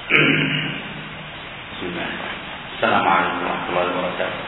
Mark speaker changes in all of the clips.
Speaker 1: بسم الله. السلام عليكم ورحمة الله وبركاته.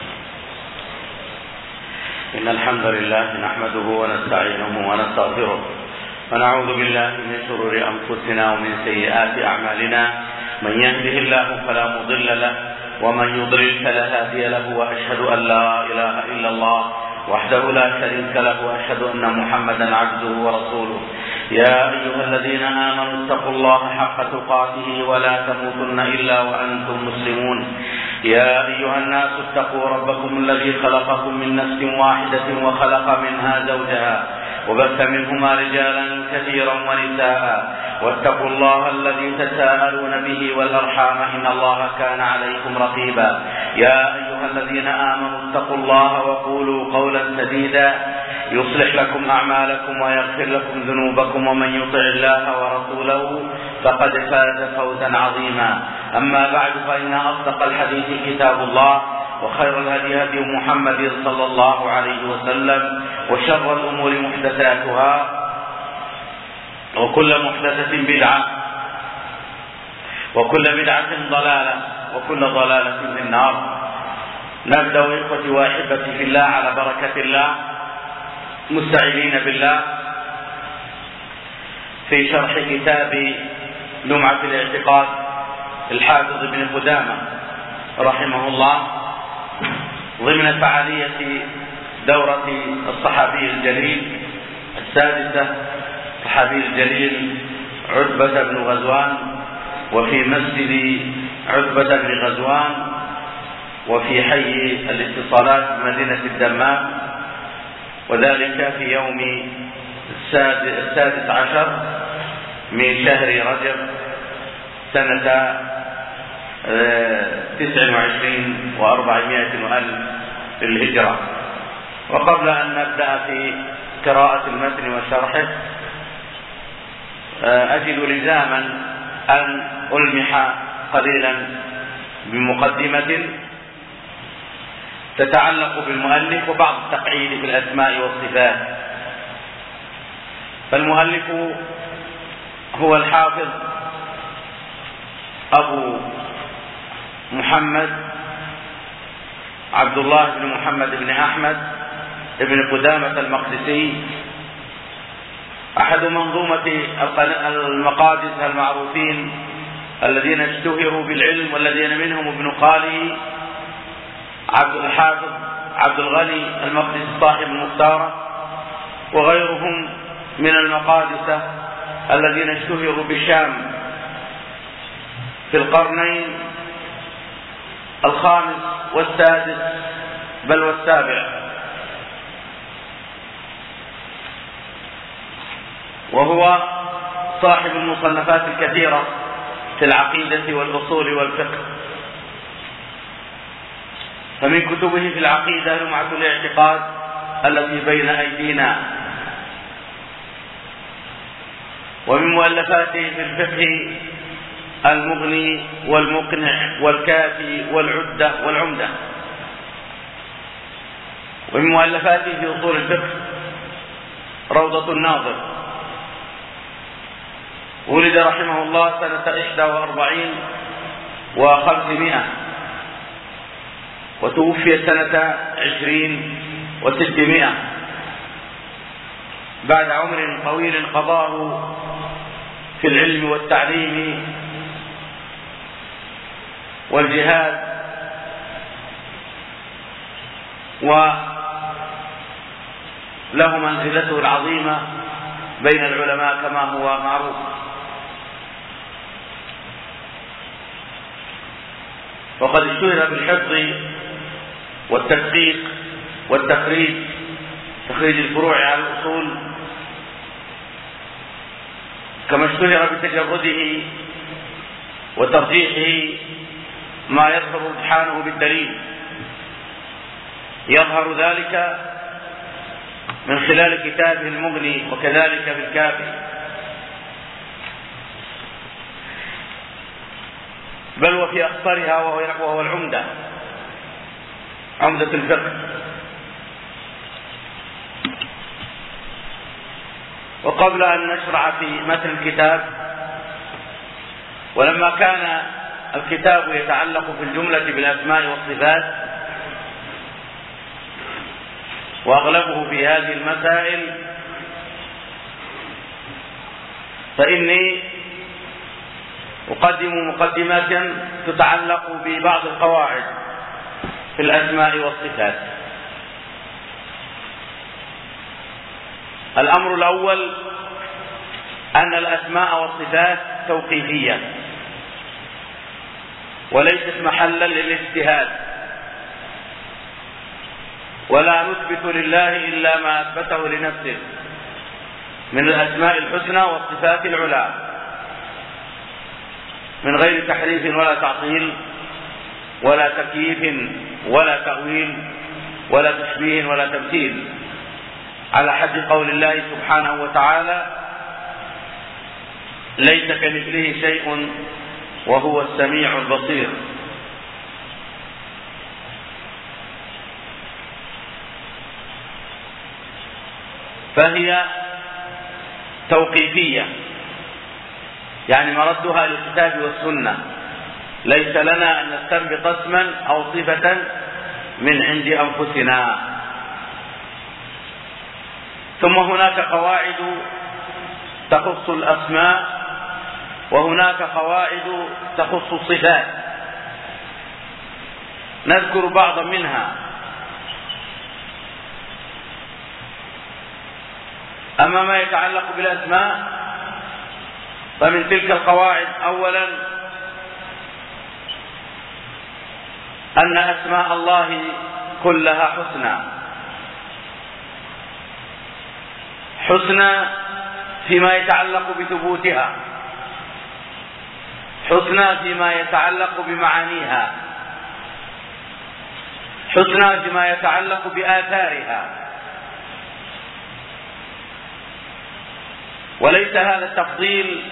Speaker 1: إن الحمد لله نحمده ونستعينه ونستغفره ونعوذ بالله من شرور أنفسنا ومن سيئات أعمالنا. من يهده الله فلا مضل له ومن يضلل فلا هادي له، وأشهد أن لا إله إلا الله وحده لا شريك له، وأشهد أن محمدا عبده ورسوله. يا أيها الذين آمنوا اتقوا الله حق تقاته ولا تموتن إلا وأنتم مسلمون. يا أيها الناس اتقوا ربكم الذي خلقكم من نفس واحدة وخلق منها زوجها وبث منهما رجالا كثيرا ونساء، واتقوا الله الذي تساءلون به والأرحام إن الله كان عليكم رقيبا. يا أيها الذين آمنوا اتقوا الله وقولوا قولا سديدا يصلح لكم أعمالكم ويغفر لكم ذنوبكم، ومن يطع الله ورسوله فقد فاز فوزا عظيما. أما بعد، فإن أصدق الحديث كتاب الله، وخير الهدي هدي محمد صلى الله عليه وسلم، وشر الأمور محدثاتها، وكل محدثة بدعة، وكل بدعة ضلالة، وكل ضلالة في النار. نبدأ إخوتي وأحبتي في الله على بركة الله، مستعينين بالله في شرح كتاب لمعة الاعتقاد الحافظ ابن قدامة رحمه الله، ضمن فعالية دورة الصحابي الجليل السادسة، الصحابي الجليل عتبة بن غزوان، وفي مسجد عتبة بن غزوان، وفي حي الاتصالات بمدينة الدمام، وذلك في يوم السادس عشر من شهر رجب سنة 29 و400 وألف للهجرة. وقبل أن نبدأ في قراءة المتن وشرحه، أجد لزاما أن ألمح قليلا بمقدمة تتعلق بالمؤلف وبعض التقعيد في الأسماء والصفات. فالمؤلف هو الحافظ أبو محمد عبد الله بن محمد بن أحمد بن قدامة المقدسي، أحد منظومة المقادس المعروفين الذين اشتهروا بالعلم، والذين منهم ابن قالي الحافظ عبد الغني المقدسي صاحب المختارة، وغيرهم من المقادسة الذين اشتهروا بالشام في القرنين الخامس والسادس بل والسابع. وهو صاحب المصنفات الكثيرة في العقيدة والأصول والفقه. فمن كتبه في العقيدة لمعة الاعتقاد التي بين أيدينا، ومن مؤلفاته في الفقه المغني والمقنع والكافي والعدة والعمدة، ومن مؤلفاته في أصول الفقه روضة الناظر. ولد رحمه الله سنة 41 و500، وتوفي سنة 20 و600، بعد عمر طويل قضاه في العلم والتعليم والجهاد، وله منزلته العظيمة بين العلماء كما هو معروف. وقد اشتهر بالحفظ والتدقيق والتخريج، تخريج الفروع على الأصول، كما اشتهر بتجرده وترجيحه ما يظهر رجحانه بالدليل. يظهر ذلك من خلال كتابه المغني، وكذلك في الكافي، بل وفي أخطرها وهو العمدة، عمدة الفقه. وقبل أن نشرع في متن الكتاب ولما كان الكتاب يتعلق في الجملة بالأسماء والصفات وأغلبه في هذه المسائل، فإني أقدم مقدمة تتعلق ببعض القواعد في الأسماء والصفات. الأمر الأول أن الأسماء والصفات توقيفية وليست محلا للاجتهاد، ولا نثبت لله إلا ما أثبته لنفسه من الأسماء الحسنى والصفات العلى من غير تحريف ولا تعطيل ولا تكييف ولا تأويل ولا تشبيه ولا تمثيل، على حد قول الله سبحانه وتعالى: ليس كمثله شيء وهو السميع البصير. فهي توقيفية، يعني مردها للكتاب والسنة، ليس لنا أن نستنبط اسما أو صفة من عند أنفسنا. ثم هناك قواعد تخص الأسماء وهناك قواعد تخص الصفات، نذكر بعضا منها. أما ما يتعلق بالأسماء فمن تلك القواعد أولا أن أسماء الله كلها حسنى، حسنى فيما يتعلق بثبوتها، حسنى فيما يتعلق بمعانيها، حسنى فيما يتعلق بآثارها. وليس هذا التفضيل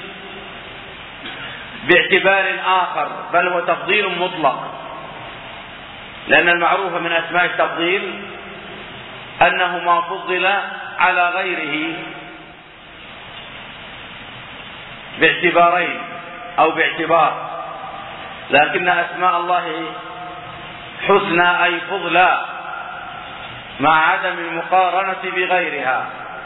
Speaker 1: باعتبار آخر، بل هو تفضيل مطلق، لأن المعروف من أسماء التفضيل أنه ما فضل على غيره باعتبارين أو باعتبار، لكن أسماء الله حسنى أي فضلا مع عدم المقارنة بغيرها.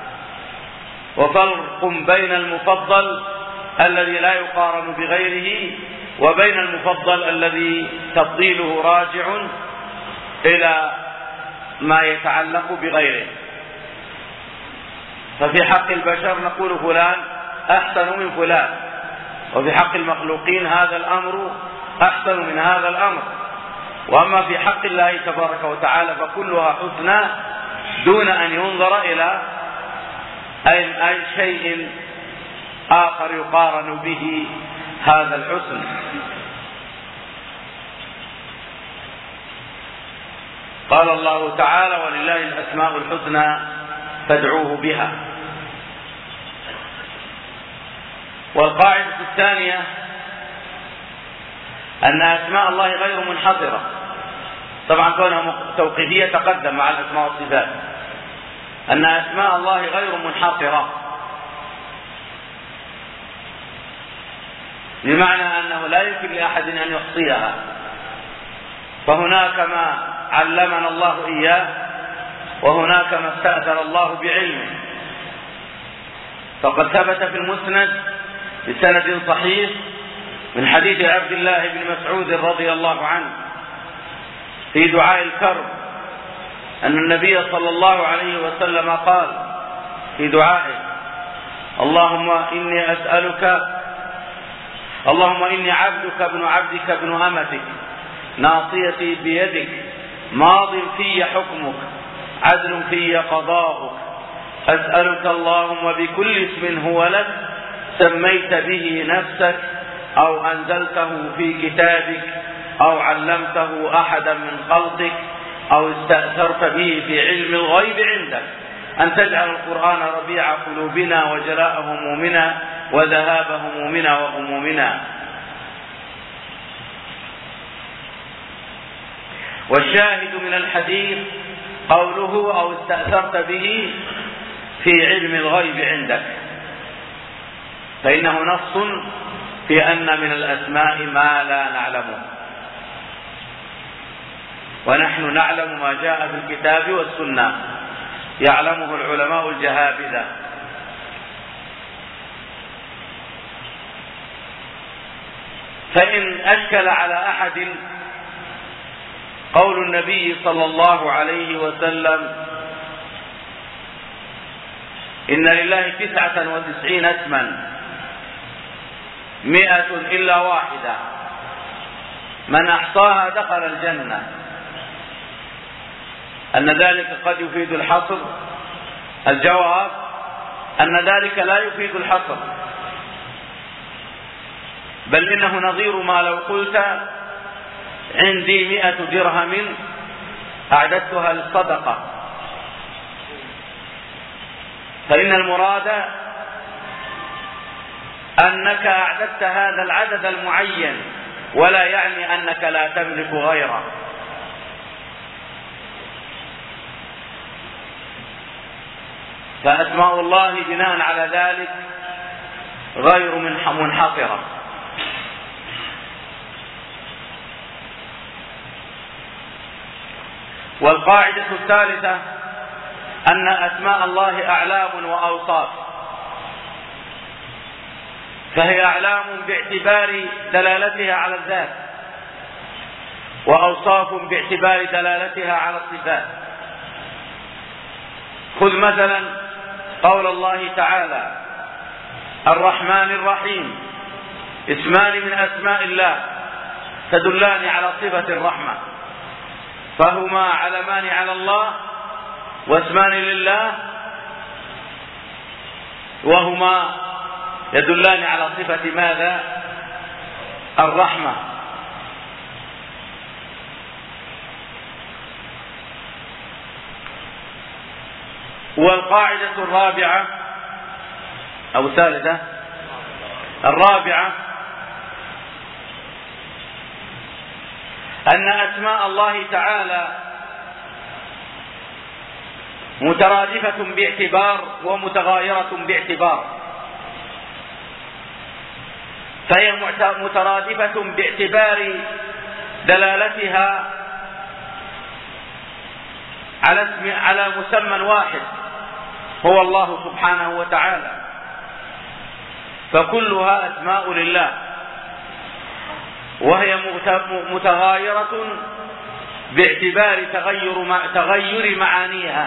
Speaker 1: وفرق بين المفضل الذي لا يقارن بغيره وبين المفضل الذي تفضيله راجع إلى ما يتعلق بغيره. ففي حق البشر نقول فلان أحسن من فلان، وفي حق المخلوقين هذا الأمر أحسن من هذا الأمر. وأما في حق الله تبارك وتعالى فكلها حسنى دون أن ينظر إلى أي شيء آخر يقارن به هذا الحسن. قال الله تعالى: ولله الأسماء الحسنى فادعوه بها. والقاعدة الثانية أن أسماء الله غير منحصرة، طبعا كونها توقيفية تقدم مع الأسماء والصفات، أن أسماء الله غير منحصرة، بمعنى أنه لا يمكن لأحد أن يحصيها، فهناك ما علمنا الله إياه وهناك ما استأثر الله بعلمه. فقد ثبت في المسند بسند صحيح من حديث عبد الله بن مسعود رضي الله عنه في دعاء الكرب أن النبي صلى الله عليه وسلم قال في دعائه: اللهم إني عبدك ابن عبدك ابن أمتك ناصيتي بيدك ماض في حكمك عدل في قضاؤك أسألك اللهم بكل اسم هو لك سميت به نفسك أو أنزلته في كتابك أو علمته أحدا من خلقك أو استأثرت به في علم الغيب عندك أن تجعل القرآن ربيع قلوبنا وجلاء همومنا وذهاب همومنا وغمومنا. والشاهد من الحديث قوله أو استأثرت به في علم الغيب عندك، فإنه نص في أن من الأسماء ما لا نعلمه، ونحن نعلم ما جاء في الكتاب والسنة، يعلمه العلماء الجهابذة. فإن أشكل على أحد قول النبي صلى الله عليه وسلم إن لله 99 اسما 100 إلا واحدة من أحصاها دخل الجنة، أن ذلك قد يفيد الحصر؟ الجواب أن ذلك لا يفيد الحصر، بل إنه نظير ما لو قلت عندي 100 درهم أعددتها للصدقة، فإن المراد أنك أعددت هذا العدد المعين، ولا يعني أنك لا تملك غيره. فأسماء الله بناء على ذلك غير منحصرة. والقاعدة الثالثة أن أسماء الله أعلام وأوصاف، فهي أعلام باعتبار دلالتها على الذات، وأوصاف باعتبار دلالتها على الصفات. خذ مثلا قول الله تعالى الرحمن الرحيم، اسمان من أسماء الله تدلان على صفة الرحمة، فهما علمان على الله واسمان لله، وهما يدلان على صفة ماذا؟ الرحمة. والقاعدة الرابعة أو الثالثة الرابعة أن أسماء الله تعالى مترادفة باعتبار ومتغايرة باعتبار، فهي مترادفة باعتبار دلالتها على مسمى واحد هو الله سبحانه وتعالى، فكلها أسماء لله، وهي متغايرة باعتبار تغير معانيها،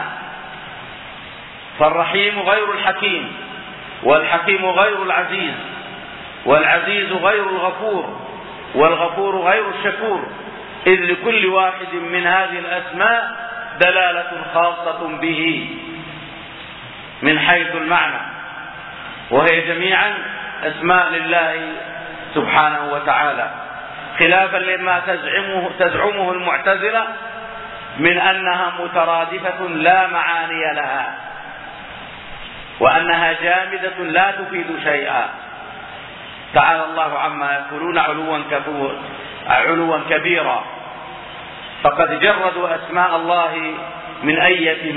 Speaker 1: فالرحيم غير الحكيم، والحكيم غير العزيز، والعزيز غير الغفور، والغفور غير الشكور، إذ لكل واحد من هذه الأسماء دلالة خاصة به من حيث المعنى، وهي جميعا أسماء لله سبحانه وتعالى، خلافا لما تزعمه المعتزلة من أنها مترادفة لا معاني لها، وأنها جامدة لا تفيد شيئا. تعالى الله عما يقولون علوا كبيرا، فقد جردوا أسماء الله من أية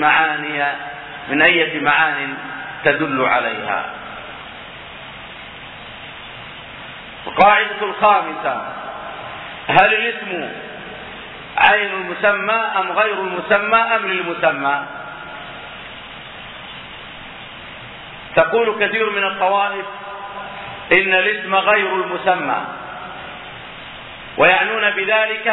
Speaker 1: معان تدل عليها. القاعدة الخامسة: هل الاسم عين المسمى أم غير المسمى أم للمسمى؟ تقول كثير من الطوائف إن الاسم غير المسمى، ويعنون بذلك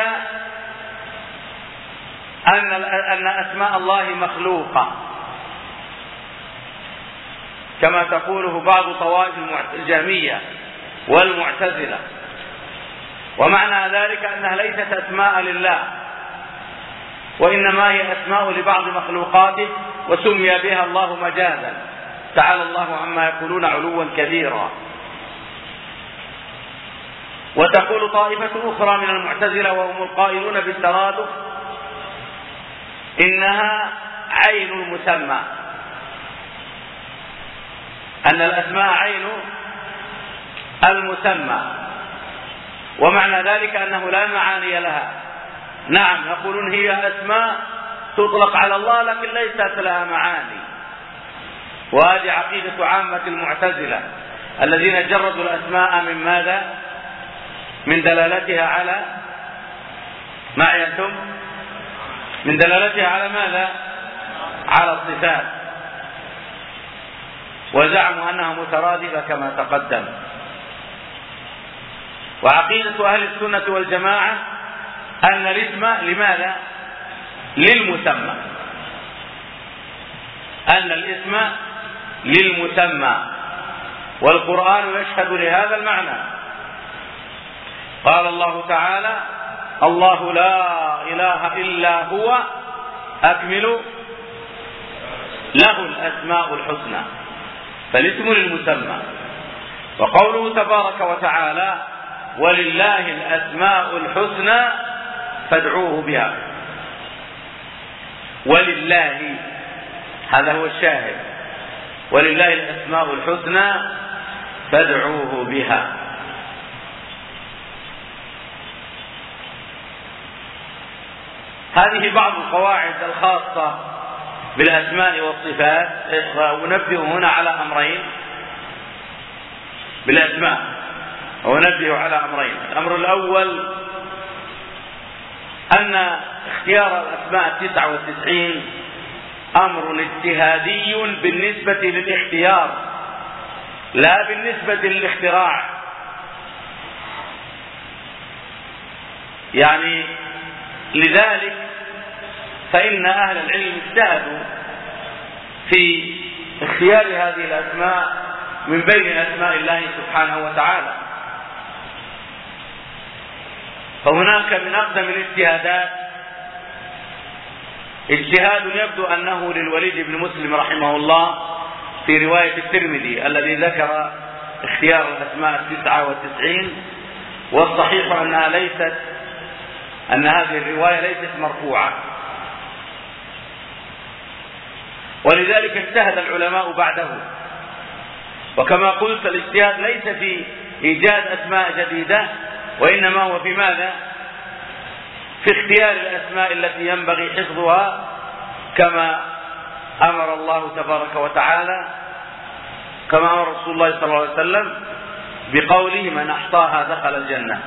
Speaker 1: أن أسماء الله مخلوقة، كما تقوله بعض طوائف الجهمية والمعتزلة، ومعنى ذلك أنها ليست أسماء لله، وإنما هي أسماء لبعض مخلوقاته وسمي بها الله مجازا. تعالى الله عما يقولون علوا كبيرا. وتقول طائفة أخرى من المعتزلة وهم القائلون بالترادف إنها عين المسمى، أن الأسماء عين المسمى، ومعنى ذلك أنه لا معاني لها. نعم، يقولون هي أسماء تطلق على الله لكن ليست لها معاني، وهذه عقيدة عامة المعتزلة، الذين جردوا الأسماء من ماذا؟ من دلالتها على معي أنتم؟ من دلالتها على ماذا؟ على الصفات، وزعموا أنها مترادفة كما تقدم. وعقيدة أهل السنة والجماعة أن الاسم لماذا؟ للمسمى، أن الاسم للمسمى، والقرآن يشهد لهذا المعنى. قال الله تعالى: الله لا إله إلا هو أكمل له الأسماء الحسنى، فالاسم للمسمى. وقوله تبارك وتعالى: ولله الأسماء الحسنى فادعوه بها، ولله، هذا هو الشاهد، ولله الأسماء الحسنى فادعوه بها. هذه بعض القواعد الخاصة بالأسماء والصفات. ونبه هنا على أمرين بالأسماء، ونبه على أمرين. الأمر الأول أن اختيار الأسماء 99 أمر اجتهادي بالنسبة للاختيار، لا بالنسبة للاختراع. يعني لذلك فإن أهل العلم اجتهدوا في اختيار هذه الأسماء من بين أسماء الله سبحانه وتعالى. فهناك من أقدم الاجتهادات اجتهاد يبدو أنه للوليد بن مسلم رحمه الله في رواية الترمذي الذي ذكر اختيار الأسماء 99، والصحيح أن هذه الرواية ليست مرفوعة، ولذلك اجتهد العلماء بعده. وكما قلت الاجتهاد ليس في إيجاد أسماء جديدة، وإنما هو في ماذا؟ في اختيار الأسماء التي ينبغي حفظها كما أمر الله تبارك وتعالى، كما أمر رسول الله صلى الله عليه وسلم بقوله: من أحصاها دخل الجنة.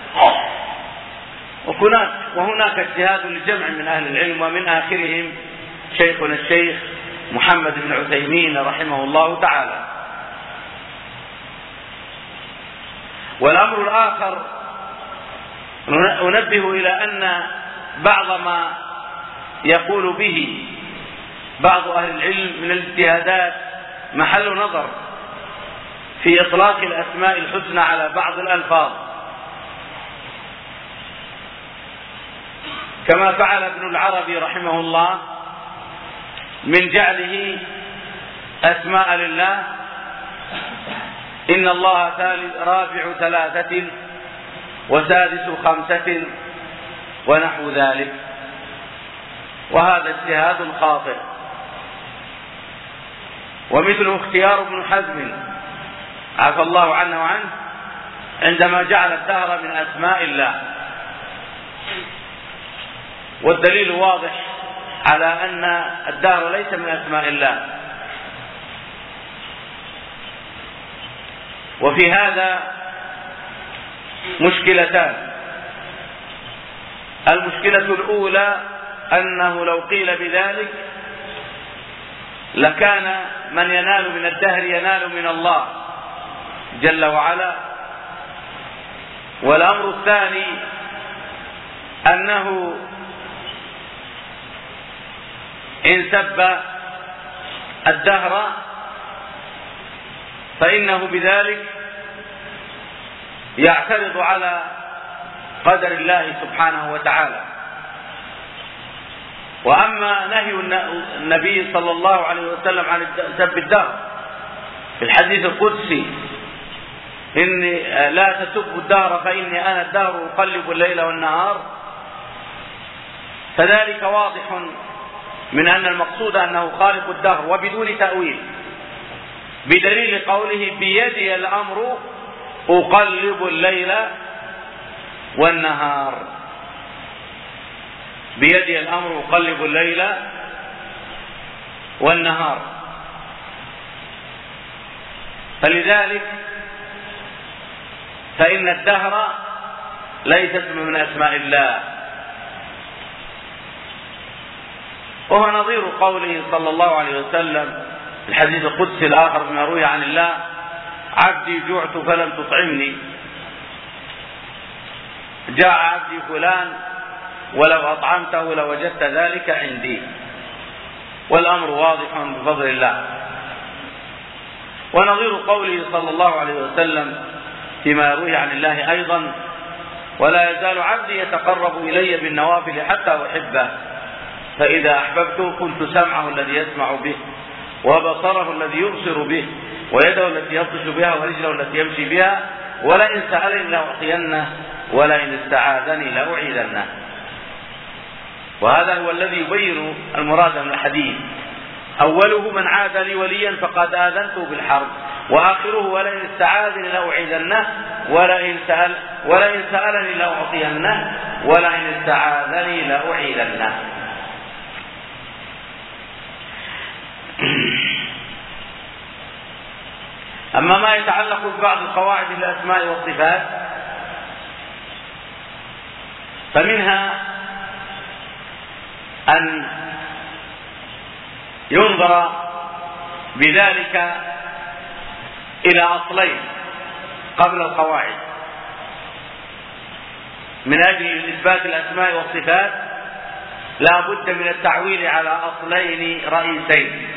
Speaker 1: وهناك اجتهاد لجمع من أهل العلم، ومن آخرهم شيخنا الشيخ محمد بن عثيمين رحمه الله تعالى. والأمر الآخر أنبه إلى أن بعض ما يقول به بعض أهل العلم من الاجتهادات محل نظر في إطلاق الأسماء الحسنى على بعض الألفاظ، كما فعل ابن العربي رحمه الله من جعله أسماء لله: إن الله رابع 3 وسادس 5 ونحو ذلك. وهذا اجتهاد خاطئ. ومثله اختيار ابن حزم عفى الله عنه وعنه عندما جعل الدهر من أسماء الله. والدليل واضح على أن الدهر ليس من أسماء الله. وفي هذا مشكلتان. المشكلة الأولى أنه لو قيل بذلك لكان من ينال من الدهر ينال من الله جل وعلا. والأمر الثاني أنه إن سب الدهر فإنه بذلك يعترض على قدر الله سبحانه وتعالى. وأما نهي النبي صلى الله عليه وسلم عن سب الدهر في الحديث القدسي: إني لا تسبوا الدهر فإني أنا الدهر أقلب الليل والنهار، فذلك واضح من أن المقصود أنه خالق الدهر وبدون تأويل، بدليل قوله: بيدي الأمر أقلب الليل والنهار. بيدي الأمر أقلب الليل والنهار. فلذلك فإن الدهر ليس اسم من أسماء الله، وهو نظير قوله صلى الله عليه وسلم في الحديث القدسي الآخر بما روي عن الله: عبدي جعت فلم تطعمني، جاء عبدي فلان ولو أطعمته لوجدت ذلك عندي. والأمر واضح بفضل الله. ونظير قوله صلى الله عليه وسلم فيما روي عن الله أيضا: ولا يزال عبدي يتقرب إلي بالنوافل حتى أحبه، فإذا أحببته كنت سمعه الذي يسمع به، وبصره الذي يبصر به، ويده التي يبطش بها، ورجله التي يمشي بها، ولئن سألني لأعطينه، ولئن استعاذني لأعيذنه. وهذا هو الذي يبين المراد من الحديث. أوله: من عاد لي وليا فقد آذنته بالحرب، وآخره: ولئن استعاذني لأعيذنه، ولئن سألني لأعطينه، ولئن استعاذني لأعيذنه. أما ما يتعلق ببعض قواعد الأسماء والصفات فمنها أن ينظر بذلك إلى أصلين قبل القواعد من أجل إثبات الأسماء والصفات. لا بد من التعويل على أصلين رئيسين.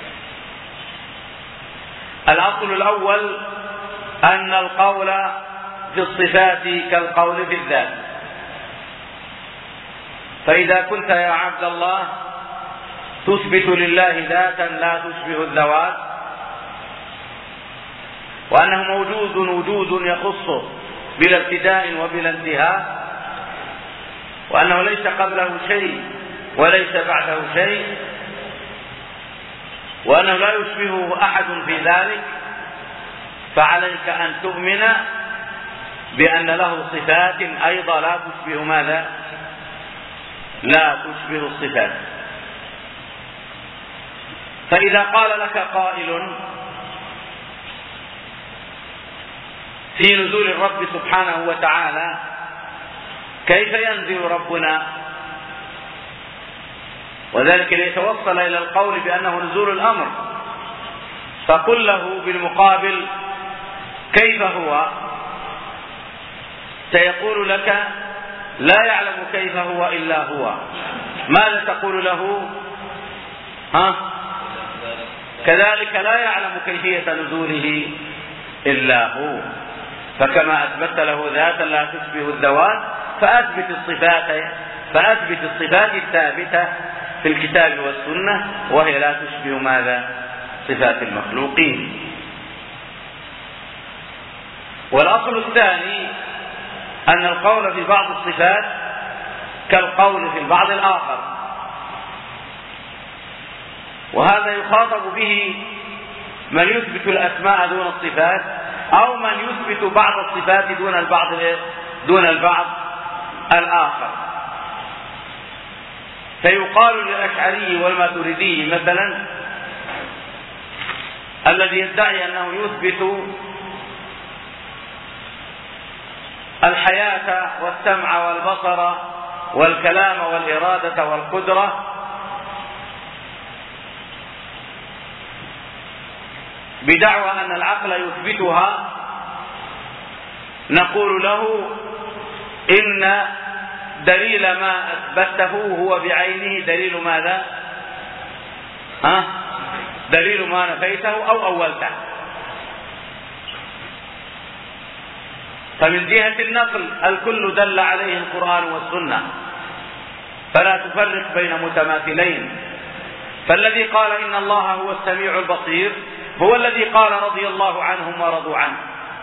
Speaker 1: الأصل الأول أن القول في الصفات كالقول في الذات. فإذا كنت يا عبد الله تثبت لله ذاتا لا تشبه الذوات، وأنه موجود وجود يخصه بلا ابتداء وبلا انتهاء، وأنه ليس قبله شيء وليس بعده شيء، وأنه لا يشبهه أحد في ذلك، فعليك أن تؤمن بأن له صفات أيضا لا تشبه ماذا؟ لا تشبه الصفات. فإذا قال لك قائل في نزول الرب سبحانه وتعالى: كيف ينزل ربنا؟ وذلك ليتوصل إلى القول بأنه نزول الأمر، فقل له بالمقابل: كيف هو؟ سيقول لك: لا يعلم كيف هو إلا هو. ماذا تقول له؟ كذلك لا يعلم كيفية نزوله إلا هو. فكما أثبت له ذاتا لا تشبه الذوات، فأثبت الصفات الثابتة في الكتاب والسنة، وهي لا تشبه ماذا؟ صفات المخلوقين. والأصل الثاني أن القول في بعض الصفات كالقول في البعض الآخر، وهذا يخاطب به من يثبت الأسماء دون الصفات، أو من يثبت بعض الصفات دون البعض الآخر. فيقال للأشعري والماتريدي مثلا الذي يدعي أنه يثبت الحياة والسمع والبصر والكلام والإرادة والقدرة بدعوى أن العقل يثبتها، نقول له: إن دليل ما أثبته هو بعينه دليل ماذا؟ دليل ما نفيته أو أولته. فمن جهة النقل الكل دل عليه القرآن والسنة، فلا تفرق بين متماثلين. فالذي قال إن الله هو السميع البصير هو الذي قال رضي الله عنهم ورضوا عنه،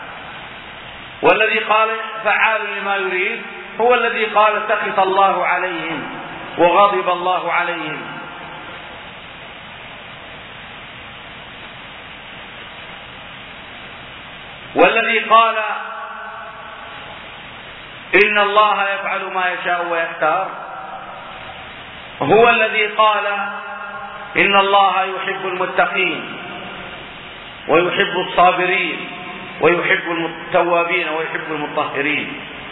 Speaker 1: والذي قال فعال لما يريد هو الذي قال سخط الله عليهم وغضب الله عليهم. والذي قال إن الله يفعل ما يشاء ويختار هو الذي قال إن الله يحب المتقين. ويحب الصابرين ويحب التوابين ويحب المطهرين.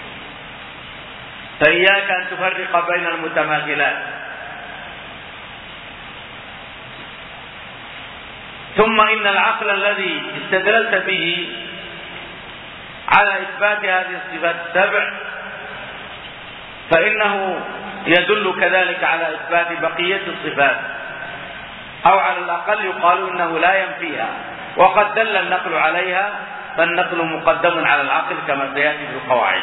Speaker 1: فإياك أن تفرق بين المتماثلات. ثم إن العقل الذي استدللت به على إثبات هذه الصفات السبع فإنه يدل كذلك على إثبات بقية الصفات، أو على الأقل يقال إنه لا ينفيها، وقد دل النقل عليها، فالنقل مقدم على العقل كما سيأتي في القواعد.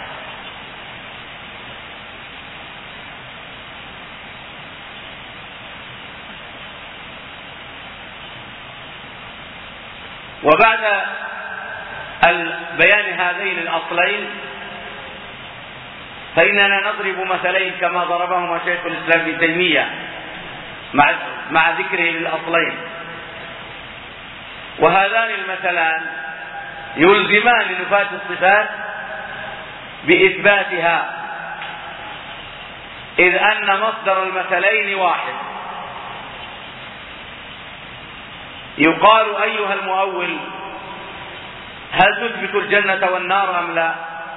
Speaker 1: وبعد بيان هذين الأصلين فإننا نضرب مثلين كما ضربهما شيخ الإسلام ابن تيمية مع ذكره للأصلين. وهذان المثلان يلزمان نفاة الصفات بإثباتها، إذ أن مصدر المثلين واحد. يقال أيها المؤول: هل تثبت الجنة والنار أم لا؟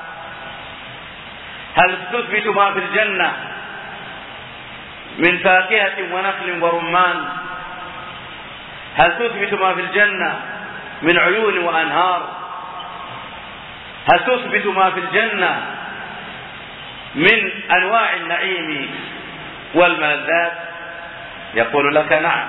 Speaker 1: هل تثبت ما في الجنة من فاكهة ونخل ورمان؟ هل تثبت ما في الجنة من عيون وأنهار؟ هل تثبت ما في الجنة من أنواع النعيم والملذات؟ يقول لك نعم.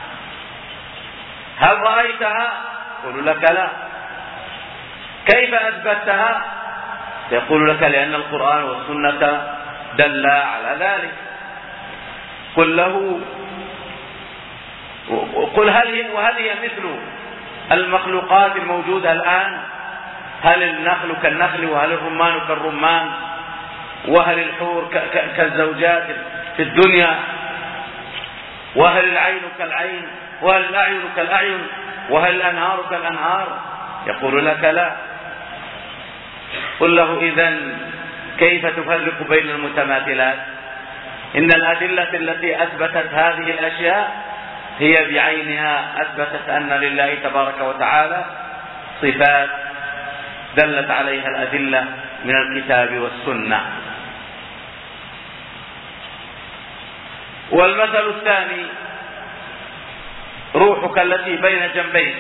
Speaker 1: هل رأيتها؟ يقول لك لا. كيف أثبتها؟ يقول لك لأن القرآن والسنة دلا على ذلك. قل هل هي مثل المخلوقات الموجودة الآن؟ هل النخل كالنخل، وهل الرمان كالرمان، وهل الحور كالزوجات في الدنيا، وهل العين كالعين، وهل الأعين كالأعين، وهل الأنهار كالأنهار؟ يقول لك لا. قل له إذن كيف تفرق بين المتماثلات؟ إن الأدلة التي أثبتت هذه الأشياء هي بعينها أثبتت أن لله تبارك وتعالى صفات دلت عليها الأدلة من الكتاب والسنة. والمثل الثاني: روحك التي بين جنبيك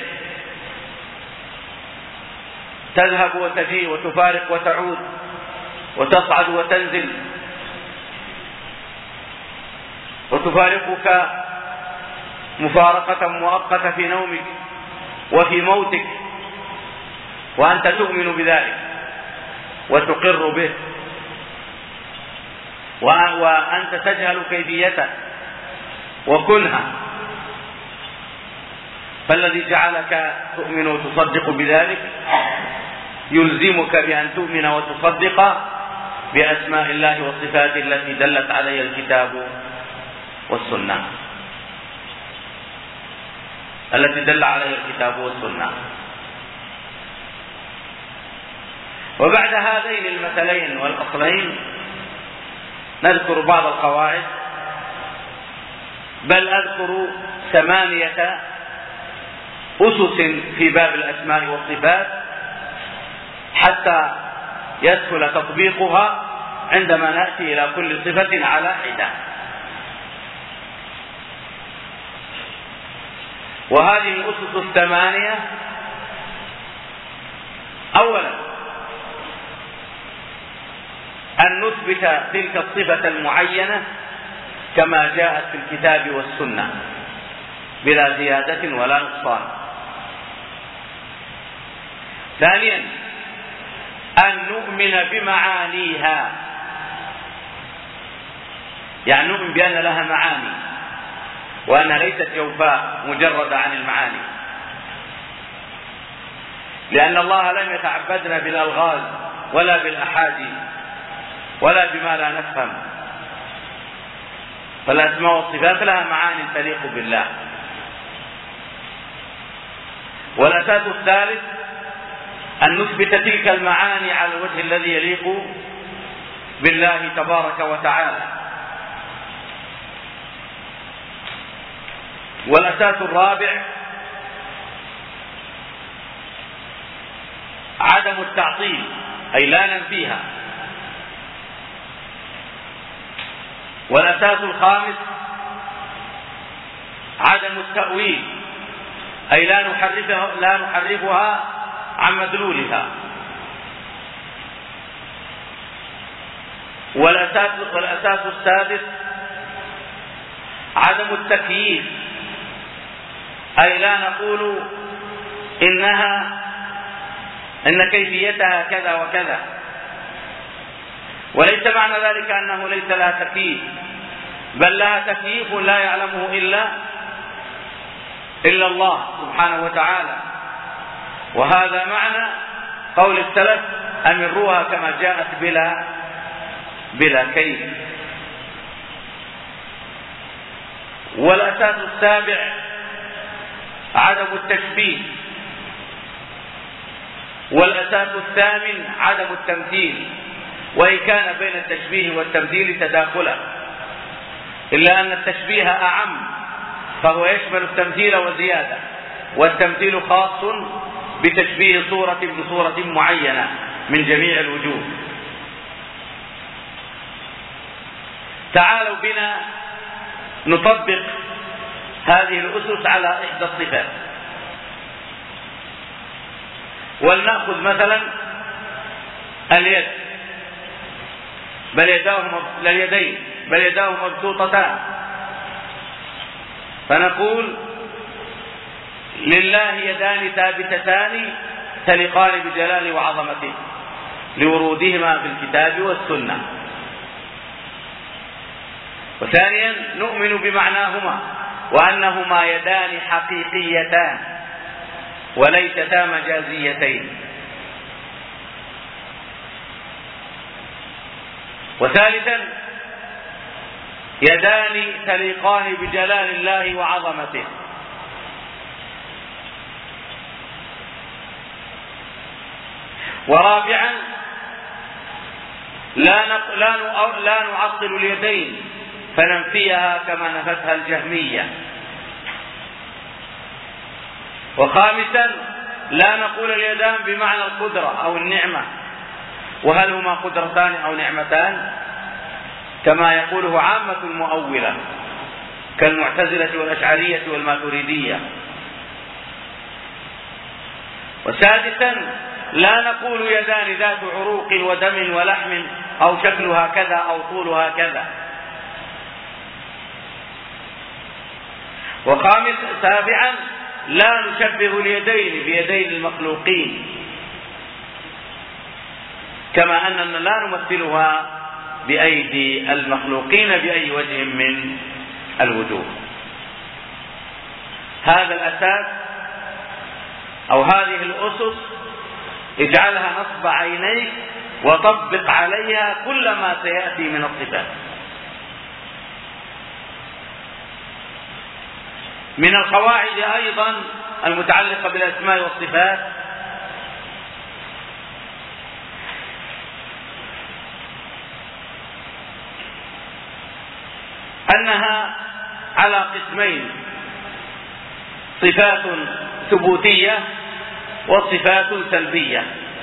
Speaker 1: تذهب وتجيء وتفارق وتعود وتصعد وتنزل، وتفارقك مفارقة مؤقتة في نومك وفي موتك، وأنت تؤمن بذلك وتقر به، وأنت تجهل كيفيته وكنها. فالذي جعلك تؤمن وتصدق بذلك يلزمك بأن تؤمن وتصدق بأسماء الله وصفاته التي دلت عليها الكتاب والسنة، التي دل عليها الكتاب والسنة. وبعد هذين المثلين والأصلين نذكر بعض القواعد، بل أذكر 8 أسس في باب الأسماء والصفات حتى يسهل تطبيقها عندما نأتي إلى كل صفة على حدة. وهذه الأسس 8: أولا أن نثبت تلك الصفة المعينة كما جاءت في الكتاب والسنة بلا زيادة ولا نقصان. ثانيا أن نؤمن بمعانيها، يعني نؤمن بأن لها معاني وأنها ليست جوفاء مجردة عن المعاني، لأن الله لم يتعبدنا بالألغاز ولا بالأحادي ولا بما لا نفهم، فالأسماء والصفات لها معاني تليق بالله. والأساس الثالث أن نثبت تلك المعاني على الوجه الذي يليق بالله تبارك وتعالى. والأساس الرابع عدم التعطيل أي لا ننفيها. والأساس الخامس عدم التأويل أي لا نحرفها عن مدلولها. والأساس السادس عدم التكييف أي لا نقول إن كيفيتها كذا وكذا، وليس معنى ذلك أنه ليس لها تكييف، بل لها تكييف لا يعلمه إلا الله سبحانه وتعالى. وهذا معنى قول السلف: أمروها كما جاءت بلا كيف. والأساس السابع عدم التشبيه. والأساس الثامن عدم التمثيل، وإن كان بين التشبيه والتمثيل تداخلا، إلا أن التشبيه أعم، فهو يشمل التمثيل وزيادة، والتمثيل خاص بتشبيه صورة بصورة معينة من جميع الوجوه. تعالوا بنا نطبق هذه الأسس على إحدى الصفات. ولنأخذ مثلا اليد، بل يداه مبسوطتان، فنقول: لله يدان ثابتتان تليقان بجلاله وعظمته لورودهما في الكتاب والسنة. وثانيا نؤمن بمعناهما وأنهما يدان حقيقيتان وليستا مجازيتين. وثالثا يدان تليقان بجلال الله وعظمته. ورابعا لا نعطل اليدين فننفيها كما نفتها الجهمية. وخامسا لا نقول اليدان بمعنى القدرة أو النعمة، وهل هما قدرتان أو نعمتان كما يقوله عامة المؤولة كالمعتزلة والأشعرية والماتريدية. وسادسا لا نقول يدان ذات عروق ودم ولحم أو شكلها كذا أو طولها كذا. سابعا لا نشبه اليدين بيدين المخلوقين، كما أننا لا نمثلها بأيدي المخلوقين بأي وجه من الوجوه. هذا الأساس أو هذه الأسس اجعلها نصب عينيك وطبق عليها كل ما سيأتي من الصفات. من القواعد أيضا المتعلقة بالأسماء والصفات أنها على قسمين: صفات ثبوتية وصفات سلبية.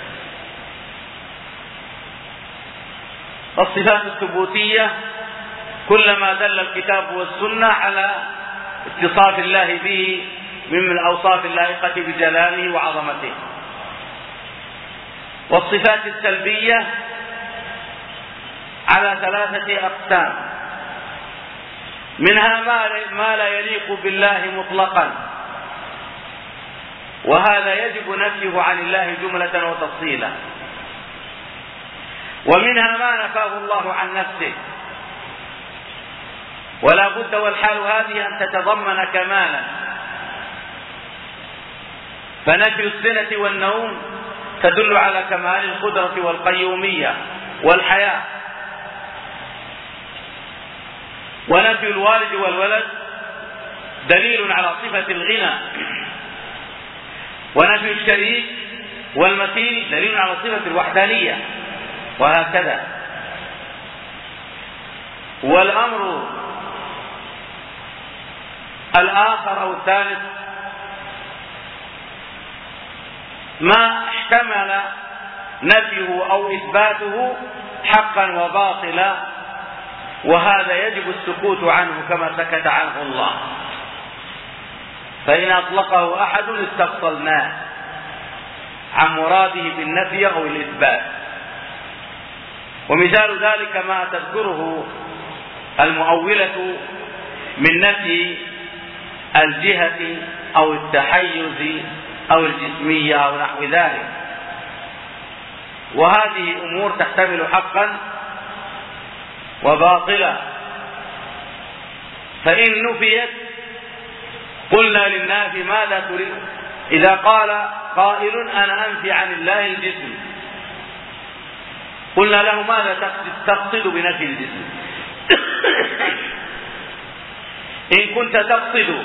Speaker 1: الصفات الثبوتية كلما دل الكتاب والسنة على اتصاف الله به من الأوصاف اللائقة بجلاله وعظمته. والصفات السلبية على ثلاثة أقسام: منها ما لا يليق بالله مطلقا، وهذا يجب نفيه عن الله جملة وتفصيلا. ومنها ما نفاه الله عن نفسه، ولا بد والحال هذه أن تتضمن كمالا. فنفي السنة والنوم تدل على كمال القدرة والقيومية والحياة، ونفي الوالد والولد دليل على صفة الغنى، ونفي الشريك والمثيل دليل على صفة الوحدانية، وهكذا. والأمر الآخر أو الثالث ما احتمل نفيه أو إثباته حقا وباطلا، وهذا يجب السكوت عنه كما سكت عنه الله، فإن أطلقه أحد استفصلناه عن مراده بالنفي أو الإثبات. ومثال ذلك ما تذكره المؤولة من نفي الجهة أو التحيز أو الجسمية أو نحو ذلك، وهذه أمور تحتمل حقا وباطلا، فإن نفيت قلنا للنافي ماذا تريد؟ إذا قال قائل أنا أنفي عن الله الجسم، قلنا له ماذا تقصد بنفي الجسم؟ إن كنت تقصد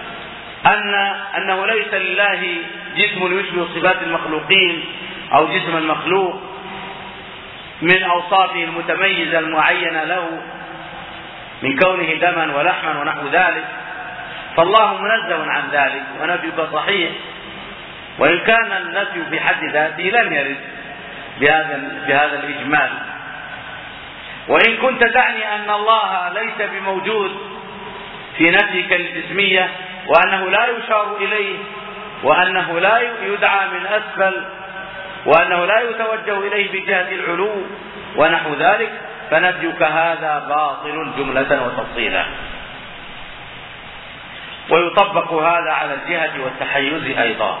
Speaker 1: أنه ليس لله جسم يشبه صفات المخلوقين أو جسم المخلوق من أوصافه المتميزة المعينة له من كونه دما ولحما ونحو ذلك، فالله منزه عن ذلك ونفيك صحيح، وإن كان النفي في حد ذاته لم يرد بهذا الإجمال. وإن كنت تعني أن الله ليس بموجود في نفيك الجسمية، وأنه لا يشار إليه، وأنه لا يدعى من أسفل، وأنه لا يتوجه إليه بجهة العلو ونحو ذلك، فنفيك هذا باطل جملة وتفصيلا. ويطبق هذا على الجهة والتحيز أيضا.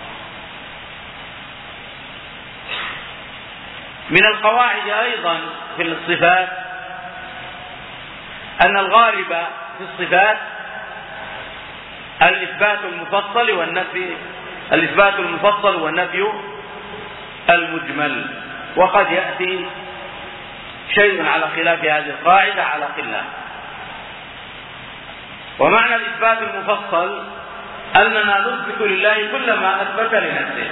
Speaker 1: من القواعد أيضا في الصفات أن الغالب في الصفات الإثبات المفصل والنفي المجمل، وقد يأتي شيء على خلاف هذه القاعدة على قلة. ومعنى الإثبات المفصل أننا نثبت لله كل ما أثبت لنفسه،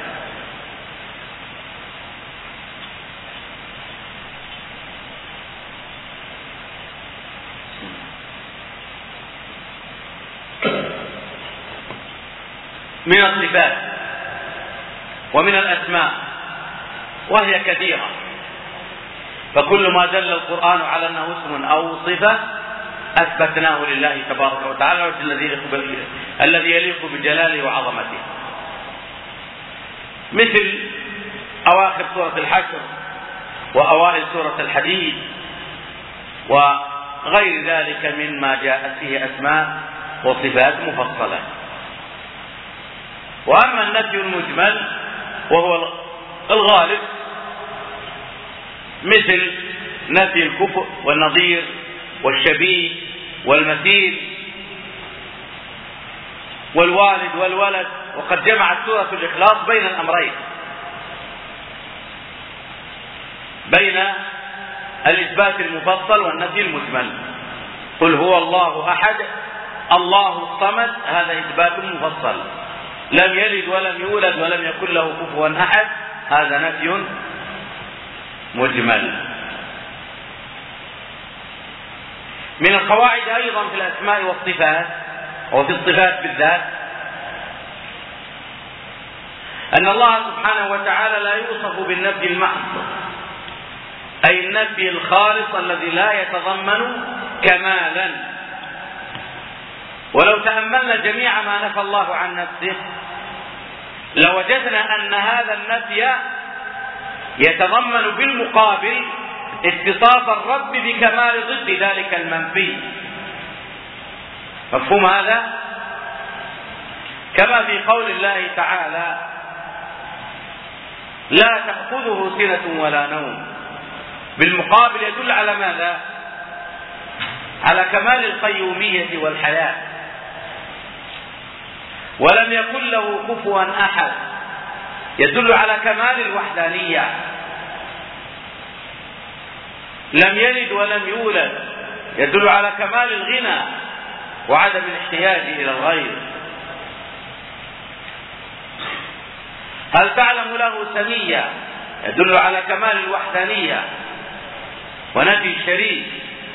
Speaker 1: من الصفات ومن الأسماء، وهي كثيرة، فكل ما دل القرآن على أنه اسم أو صفة أثبتناه لله تبارك وتعالى الذي يليق بجلاله وعظمته، مثل أواخر سورة الحشر وأوائل سورة الحديد وغير ذلك مما جاءت فيه أسماء وصفات مفصلة. وأما النفي المجمل وهو الغالب، مثل نفي الكفء والنظير والشبيه والمثيل والوالد والولد، وقد جمعت سورة الإخلاص بين الأمرين، بين الإثبات المفصل والنفي المجمل. قل هو الله أحد الله الصمد، هذا إثبات مفصل، لم يلد ولم يولد ولم يكن له كفوا أحد، هذا نفي مجمل. من القواعد أيضا في الأسماء والصفات وفي الصفات بالذات أن الله سبحانه وتعالى لا يوصف بالنفي المحض، أي النفي الخالص الذي لا يتضمن كمالا. ولو تأملنا جميع ما نفى الله عن نفسه لوجدنا أن هذا النفي يتضمن بالمقابل اتصاف الرب بكمال ضد ذلك المنفي. مفهوم هذا؟ كما في قول الله تعالى لا تأخذه سنة ولا نوم، بالمقابل يدل على ماذا؟ على كمال القيومية والحياة. ولم يكن له كفوا أحد، يدل على كمال الوحدانية. لم يلد ولم يولد، يدل على كمال الغنى وعدم الاحتياج إلى الغير. هل تعلم له سميا، يدل على كمال الوحدانية ونفي الشريك.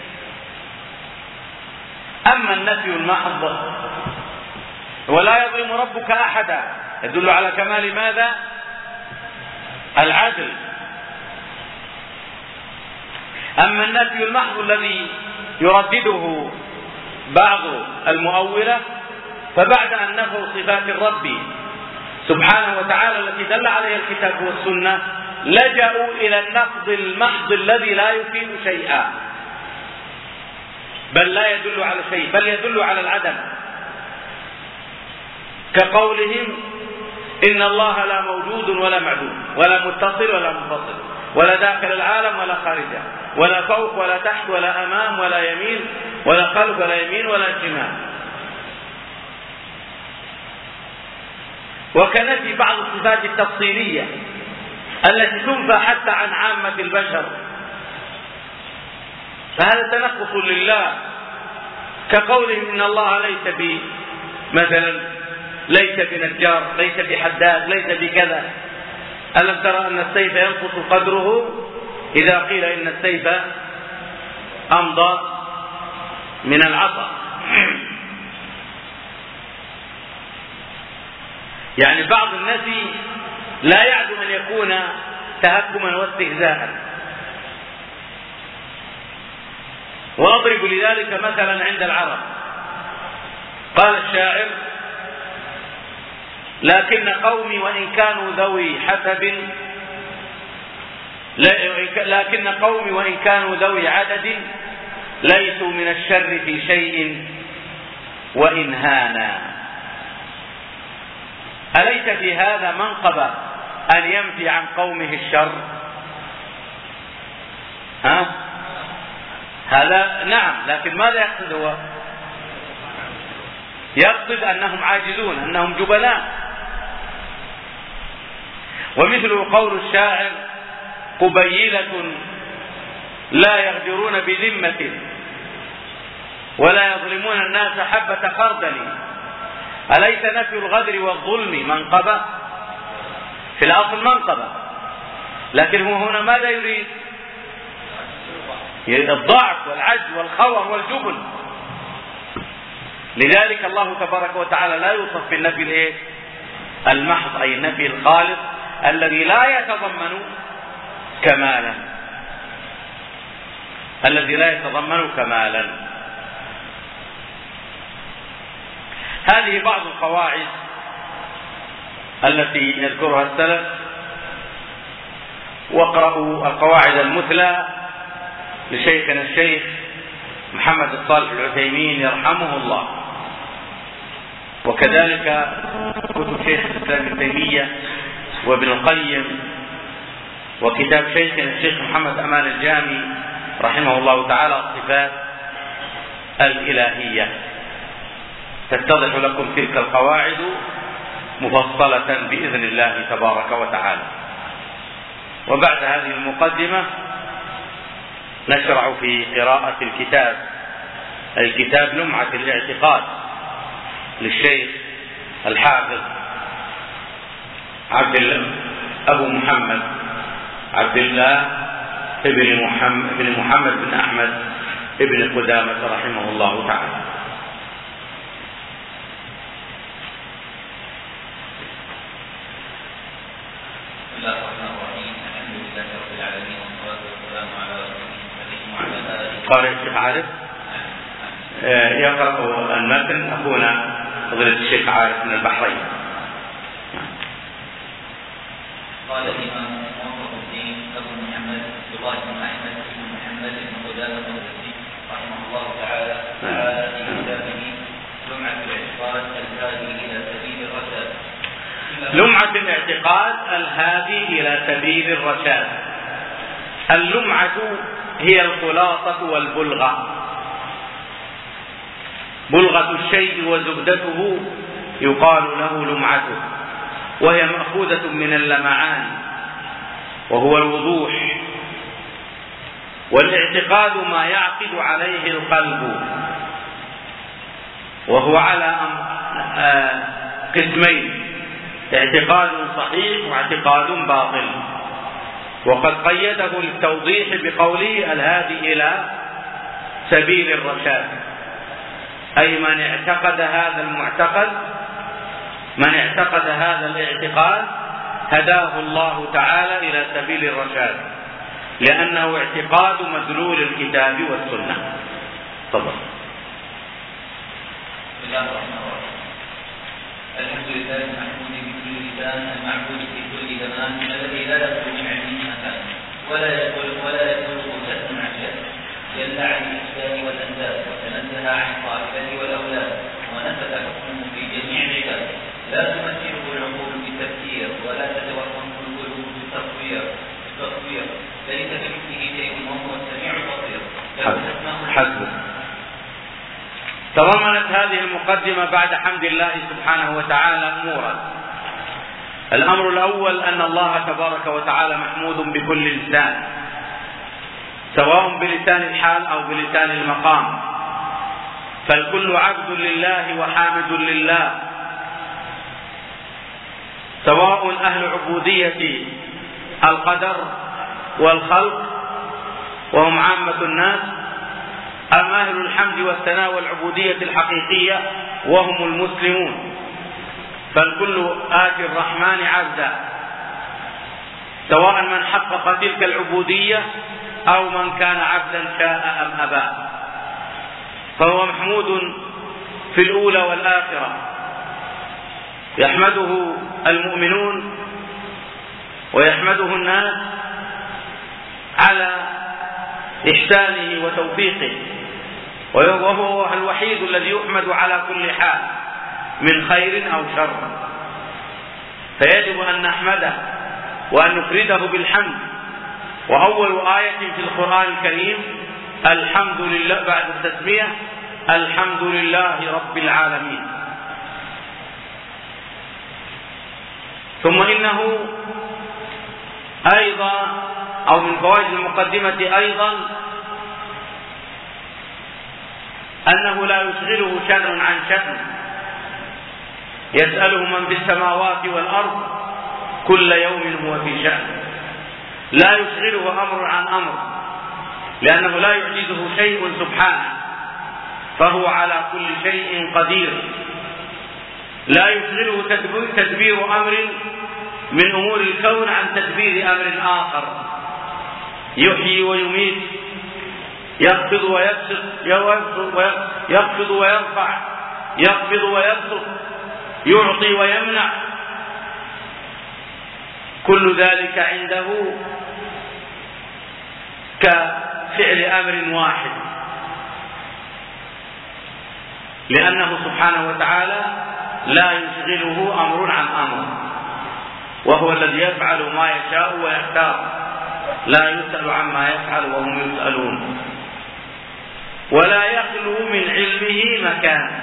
Speaker 1: أما النفي المحض ولا يظلم ربك أحدا، يدل على كمال ماذا؟ العدل. أما النفي المحض الذي يردده بعض المؤولة، فبعد أن نفوا صفات الرب سبحانه وتعالى التي دل عليها الكتاب والسنة، لجأوا إلى النقد المحض الذي لا يفيد شيئا، بل لا يدل على شيء، بل يدل على العدم، كقولهم إن الله لا موجود ولا معدوم ولا متصل ولا منفصل ولا داخل العالم ولا خارجه ولا فوق ولا تحت ولا أمام ولا يمين ولا خلف ولا يمين ولا شمال. وكنفي بعض الصفات التفصيلية التي تنفى حتى عن عامة البشر، فهذا تنقص لله، كقولهم إن الله ليس مثلا ليس بنجار، ليس بحداد، ليس بكذا. ألم ترى أن السيف ينقص قدره إذا قيل إن السيف أمضى من العصا؟ يعني بعض النفي لا يعدو أن يكون تهكما واستهزاء. وأضرب لذلك مثلا عند العرب، قال الشاعر: لكن قومي وإن كانوا ذوي حسب، لكن قومي وإن كانوا ذوي عدد ليسوا من الشر في شيء وإن هانا. أليس في هذا منقبة أن ينفي عن قومه الشر؟ هذا نعم، لكن ماذا يقصد هو؟ يقصد أنهم عاجزون، أنهم جبناء. ومثل قول الشاعر: قبيلة لا يغدرون بذمة ولا يظلمون الناس حبة خردل. أليس نفي الغدر والظلم منقبة؟ في الأصل منقبة، لكن هو هنا ماذا يريد؟ الضعف والعجز والخور والجبن. لذلك الله تبارك وتعالى لا يوصف بالنفي المحض، أي النفي الخالص الذي لا يتضمن كمالا، الذي لا يتضمن كمالا. هذه بعض القواعد التي يذكرها السلف. واقرأوا القواعد المثلى لشيخنا الشيخ محمد الصالح العثيمين يرحمه الله، وكذلك كتب شيخ الإسلام ابن تيمية وابن القيم، وكتاب شيخنا الشيخ محمد أمان الجامي رحمه الله تعالى الصفات الإلهية، تتضح لكم تلك القواعد مفصلة بإذن الله تبارك وتعالى. وبعد هذه المقدمة نشرع في قراءة الكتاب، أي كتاب لمعة الاعتقاد للشيخ الحافظ أبو محمد عبد الله بن محمد بن أحمد بن قدامة رحمه الله تعالى.
Speaker 2: بسم الله الرحمن الرحيم. الحمد لله رب العالمين، والصلاة والسلام على رسوله الكريم وعلى آله.
Speaker 1: قال الشيخ عارف يقرأ المتن أخونا فضيلة الشيخ عارف من البحرين.
Speaker 2: قال الإمام موفق الدين أبو محمد عبد الله بن أحمد بن محمد بن قدامة الرازي رحمه الله تعالى في كتابه لمعة الاعتقاد الهادي إلى سبيل الرشاد.
Speaker 1: لمعة الاعتقاد الهادي إلى سبيل الرشاد. اللمعة هي الخلاصة والبلغة، بلغة الشيء وزبدته يقال له لمعته، وهي مأخوذة من اللمعان وهو الوضوح. والاعتقاد ما يعقد عليه القلب، وهو على قسمين: اعتقاد صحيح واعتقاد باطل. وقد قيده للتوضيح بقوله الهادي إلى سبيل الرشاد، أي من اعتقد هذا المعتقد، من اعتقد هذا الاعتقاد هداه الله تعالى إلى سبيل الرشاد، لأنه اعتقاد مدلول الكتاب والسنة. تفضل.
Speaker 2: بسم الله الرحمن الرحيم. الحمد لله المحمود بكل لسان، المعبود في كل زمان، الذي لا يخلو من علمه مكان ولا يخلق شأن عن شأن، جل عن الأشياء والأنداد، وتنزه عن الطائفة والأولاد، ونفذ حكمه في جميع العباد. لا تمثله العقول بالتفكير، ولا تتوهمه القلوب بالتصوير. ليس كمثله شيء وهو السميع البصير.
Speaker 1: حسب. تضمنت هذه المقدمة بعد حمد الله سبحانه وتعالى أمورا. الأمر الأول أن الله تبارك وتعالى محمود بكل لسان، سواء بلسان الحال أو بلسان المقام، فالكل عبد لله وحامد لله، سواء أهل عبودية القدر والخلق وهم عامة الناس، أم أهل الحمد والثناء والعبودية الحقيقية وهم المسلمون، فالكل آتي الرحمن عبدا، سواء من حقق تلك العبودية أو من كان عبدا شاء أم أبى، فهو محمود في الأولى والآخرة. يحمده المؤمنون ويحمده الناس على إحسانه وتوفيقه، وهو الوحيد الذي يحمد على كل حال من خير أو شر، فيجب أن نحمده وأن نفرده بالحمد. وأول آية في القرآن الكريم الحمد لله، بعد التسمية الحمد لله رب العالمين. ثم إنه أيضا أو من فوائد المقدمة أيضا أنه لا يشغله شأن عن شأن، يسأله من في السماوات والأرض كل يوم هو في شأن، لا يشغله أمر عن أمر، لأنه لا يعجزه شيء سبحانه، فهو على كل شيء قدير. لا يشغله تدبير أمر من أمور الكون عن تدبير أمر آخر، يحيي ويميت، يقبض ويبسط، يقبض ويرفع، يقبض ويبسط، يعطي ويمنع، كل ذلك عنده كفعل أمر واحد، لأنه سبحانه وتعالى لا يشغله أمر عن أمر، وهو الذي يفعل ما يشاء ويختار، لا يسأل عما يفعل وهم يسألون. ولا يخلو من علمه مكان،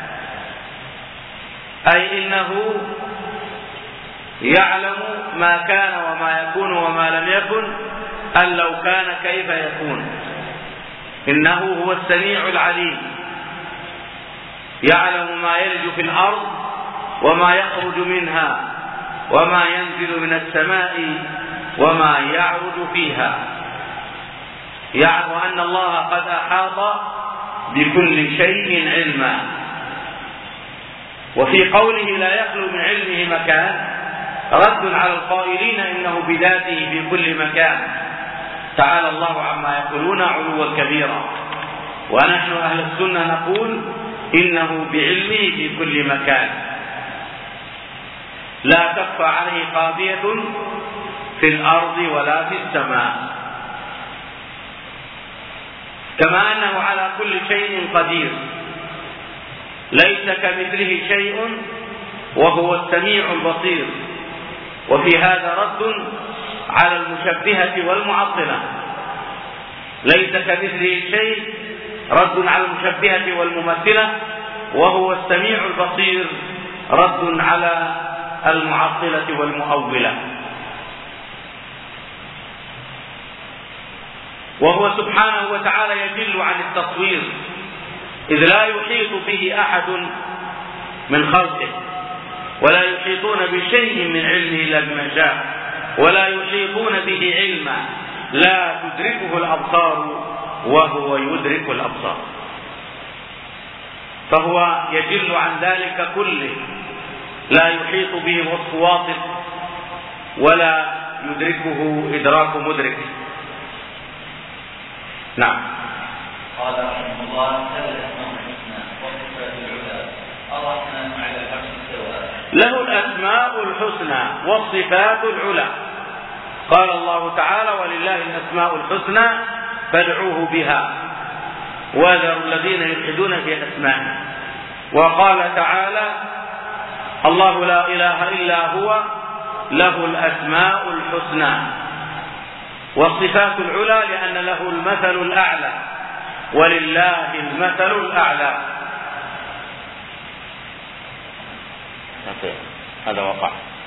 Speaker 1: أي إنه يعلم ما كان وما يكون وما لم يكن، أن لو كان كيف يكون. إنه هو السميع العليم، يعلم ما يلج في الأرض وما يخرج منها وما ينزل من السماء وما يعرج فيها، يعلم أن الله قد أحاط بكل شيء علما. وفي قوله لا يخلو من علمه مكان رد على القائلين إنه بذاته في كل مكان، تعالى الله عما يقولون علوا كبيرا. ونحن أهل السنة نقول إنه بعلمه في كل مكان، لا تخفى عليه خافية في الأرض ولا في السماء، كما أنه على كل شيء قدير، ليس كمثله شيء وهو السميع البصير. وفي هذا رد على المشبهة والمعطلة، ليس كمثله شيء رد على المشبهة والممثلة، وهو السميع البصير رد على المعطلة والمؤولة. وهو سبحانه وتعالى يجل عن التصوير، إذ لا يحيط به أحد من خلقه، ولا يحيطون بشيء من علمه إلا بما شاء، ولا يحيطون به علما، لا تدركه الأبصار وهو يدرك الأبصار، فهو يجل عن ذلك كله، لا يحيط به وصف واصف ولا يدركه إدراك مدرك. نعم.
Speaker 2: قال رحمه الله: له الأسماء الحسنى والصفات العلى الرحمن على العرش استوى.
Speaker 1: له الأسماء الحسنى والصفات العلى. قال الله تعالى: ولله الأسماء الحسنى فادعوه بها وذروا الذين يلحدون في أسمائه. وقال تعالى: الله لا إله إلا هو له الأسماء الحسنى والصفات العلى، لأن له المثل الأعلى، ولله المثل الأعلى. هذا وقع.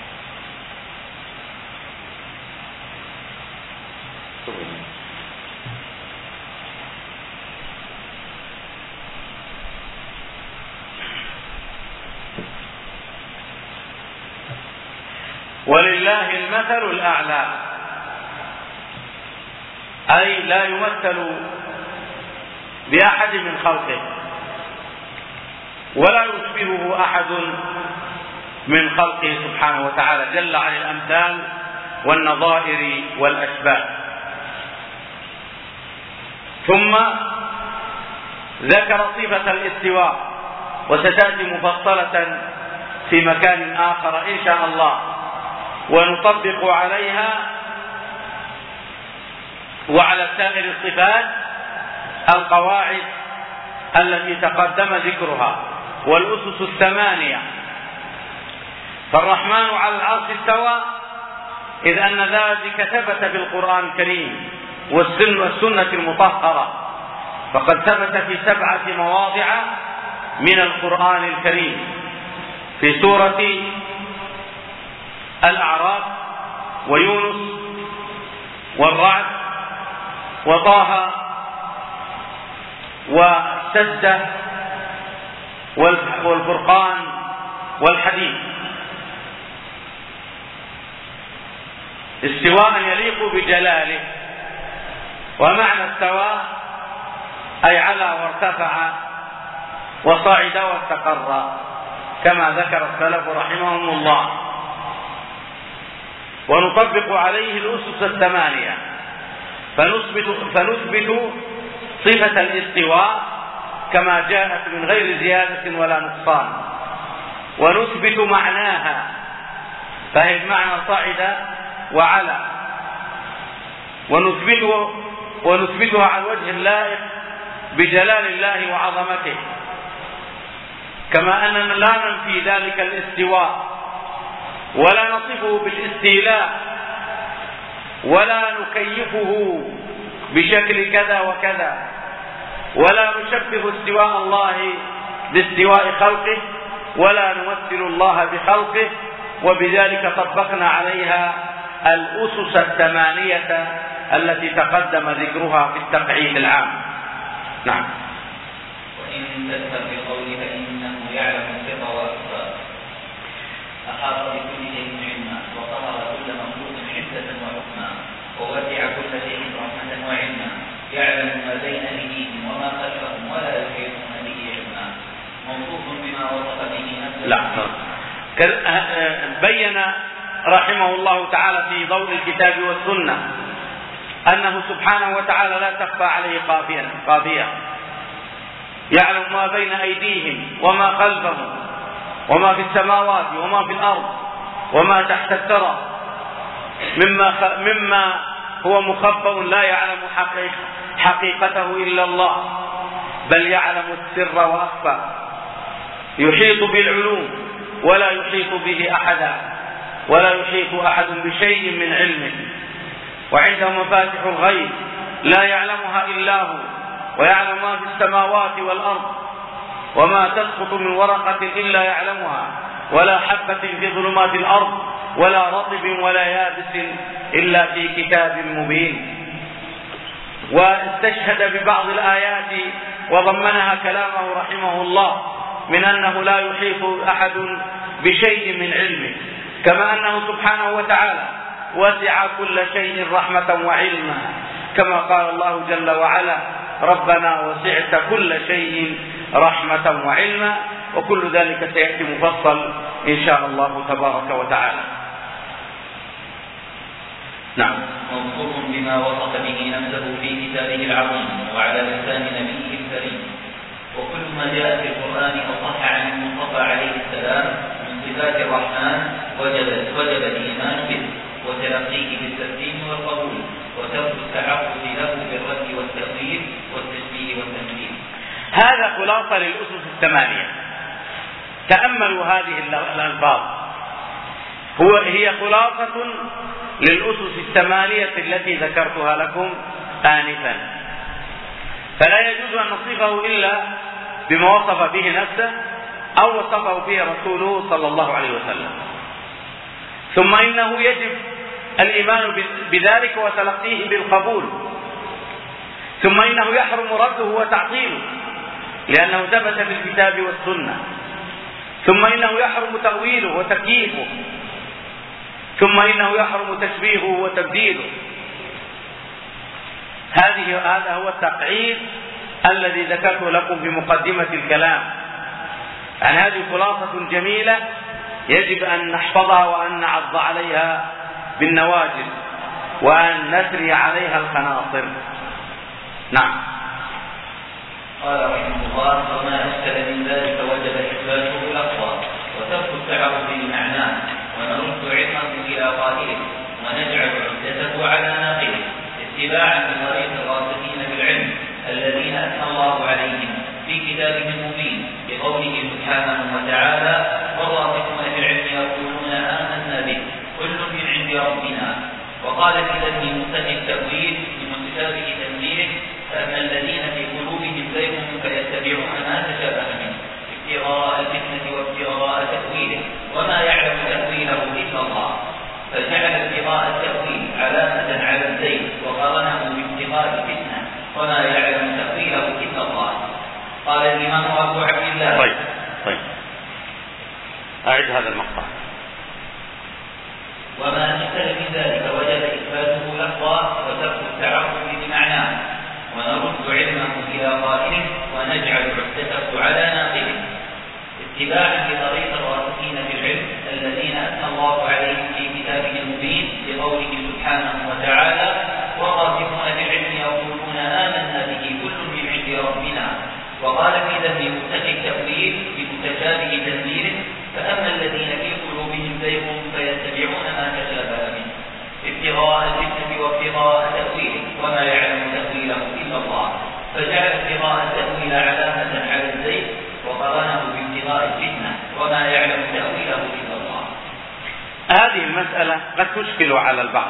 Speaker 1: ولله المثل الأعلى، أي لا يمثل بأحد من خلقه ولا يشبهه أحد من خلقه سبحانه وتعالى، جل عن الأمثال والنظائر والأشباه. ثم ذكر صفة الاستواء، وستأتي مفصلة في مكان آخر إن شاء الله، ونطبق عليها وعلى سائر الصفات القواعد التي تقدم ذكرها والأسس الثمانية. فالرحمن على العرش استوى، إذ أن ذلك ثبت في القرآن الكريم والسنة المطهرة، فقد ثبت في 7 مواضع من القرآن الكريم: في سورة الأعراف ويونس والرعد وطه والسجدة والفرقان والحديد. استواء يليق بجلاله. ومعنى استوى أي علا وارتفع وصعد واستقر، كما ذكر السلف رحمهم الله. ونطبق عليه الأسس الثمانية، فنثبت صفة الاستواء كما جاءت من غير زيادة ولا نقصان، ونثبت معناها، فهي بمعنى صعد وعلا، ونثبتها على الوجه اللائق بجلال الله وعظمته، كما أننا لا ننفي ذلك الاستواء ولا نصفه بالاستيلاء ولا نكيفه بشكل كذا وكذا، ولا نشبه استواء الله باستواء خلقه، ولا نمثل الله بخلقه. وبذلك طبقنا عليها الأسس الثمانية التي تقدم ذكرها في التقعيد العام. نعم.
Speaker 2: وإن تذهب بقولك إنه يعلم السر وأخفى، أحاط بكل شيء علما، وقهر كل مخلوق عزة وحكما، ووسع كل شيء رحمة وعلما، يعلم ما بين أيديهم وما خلفهم ولا يحيطون به علما. موصوف بما وصف به نفسه.
Speaker 1: لا، بين رحمه الله تعالى في ضوء الكتاب والسنة أنه سبحانه وتعالى لا تخفى عليه خافية، يعلم ما بين أيديهم وما خلفهم وما في السماوات وما في الأرض وما تحت الثرى مما هو مخبأ لا يعلم حقيقته إلا الله، بل يعلم السر وأخفى، يحيط بالعلوم ولا يحيط به أحدا، ولا يحيط أحد بشيء من علمه، وعنده مفاتح الغيب لا يعلمها إلا هو، ويعلم ما في السماوات والأرض، وما تسقط من ورقة إلا يعلمها، ولا حبة في ظلمات الأرض، ولا رطب ولا يابس إلا في كتاب مبين. واستشهد ببعض الآيات وضمنها كلامه رحمه الله من أنه لا يحيط أحد بشيء من علمه، كما أنه سبحانه وتعالى وسع كل شيء رحمة وعلما، كما قال الله جل وعلا: ربنا وسعت كل شيء رحمة وعلما. وكل ذلك سيأتي مفصل إن شاء الله تبارك وتعالى. نعم.
Speaker 2: موصوف بما وصف به نفسه في كتابه العظيم وعلى لسان نبيه الكريم. وكل ما جاء في القرآن أو صح عن المصطفى عليه السلام من صفات الرحمن وجب الإيمان به وتلقيه بالتسليم والقبول وترك التعبد له بالرد والتأويل والتشبيه والتمثيل.
Speaker 1: هذا خلاصة للأسس الثمانية. تأملوا هذه الألفاظ، هي خلاصة للأسس الثمانية التي ذكرتها لكم آنفا. فلا يجوز أن نصفه إلا بما وصف به نفسه أو وصفه به رسوله صلى الله عليه وسلم. ثم إنه يجب الإيمان بذلك وتلقيه بالقبول. ثم إنه يحرم رده وتعطيله لأنه ثبت في الكتاب والسنة. ثم إنه يحرم تأويله وتكييفه. ثم إنه يحرم تشبيهه وتبديله. هذا هو التقعيد الذي ذكرته لكم في مقدمة الكلام. يعني هذه خلاصة جميلة يجب أن نحفظها وأن نعض عليها بالنواجذ وأن نسري عليها الخناصر. نعم.
Speaker 2: قال رحمه الله: وما أشكل من ذلك وجب إثباته الأقوى وترك التعرض بمعناه ونرد علمه إلى قائله ونجعل عدته على ناقله اتباعا لطريق الراسخين بالعلم الذين أثنى الله عليهم في كتابه المبين بقوله سبحانه وتعالى: والراسخون في العلم يقولون آمنا به كل من عند ربنا. وقال في ذنبه مستحي التأويل بمتشابه تنزيله: فأما الذين في قلوبهم زيغ فيتبعون ما تشابه منه ابتغاء الفتنة وابتغاء تأويله وما يعلم تأويله إلا الله. فجعل ابتغاء التأويل علامة على الزيغ وقارنه بابتغاء الفتنة وما يعلم تأويله إلا الله. قال الإمام أبو عبد الله.
Speaker 1: طيب أعد هذا المقطع.
Speaker 2: وما أشكل من ذلك وجب إثباته لفظا وترك التعرض بمعناه ونرد علمه إلى قائله ونجعل عدته على ناقله اتباعا لطريق الراسخين في العلم الذين أثنى الله عليهم في كتابه المبين بقوله سبحانه وتعالى: والراسخون في العلم يقولون آمنا به كل من عند ربنا. وقال في ذنب مستحي التأويل بمتشابه تنزيله: فأما الذين في قلوبهم زيغ فيتبعون ما تشابه منه ابتغاء الفتنة وابتغاء تأويله وما يعلم تأويله إلا الله. فجعل ابتغاء التأويل علامة على الزيغ وقارنه بابتغاء الفتنة وما يعلم تأويله إلا الله.
Speaker 1: هذه المسألة قد تشكل على البعض،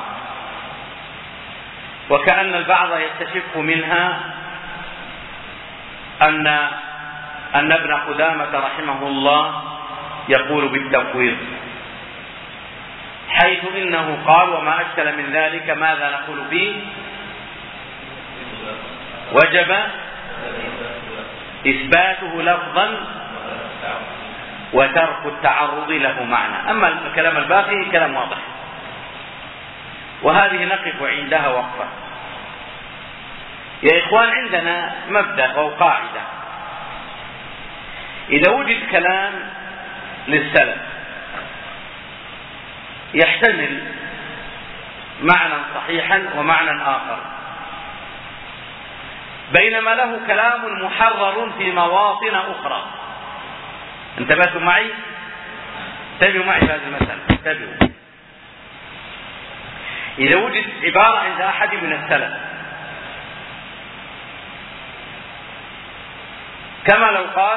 Speaker 1: وكأن البعض يستشف منها أن ابن قدامة رحمه الله يقول بالتفويض، حيث إنه قال: وما أشكل من ذلك ماذا نقول فيه؟ وجب إثباته لفظا وترك التعرض له معنى. أما الكلام الباقي كلام واضح، وهذه نقف عندها وقفة. يا إخوان، عندنا مبدأ أو قاعدة: إذا وجد كلام للسلف يحتمل معنى صحيحا ومعنى آخر، بينما له كلام محرر في مواطن أخرى. انتبهتوا معي؟ انتبهوا معي في هذه المسألة. انتبهوا. إذا وجد عبارة عند أحد من السلف كما لو قال: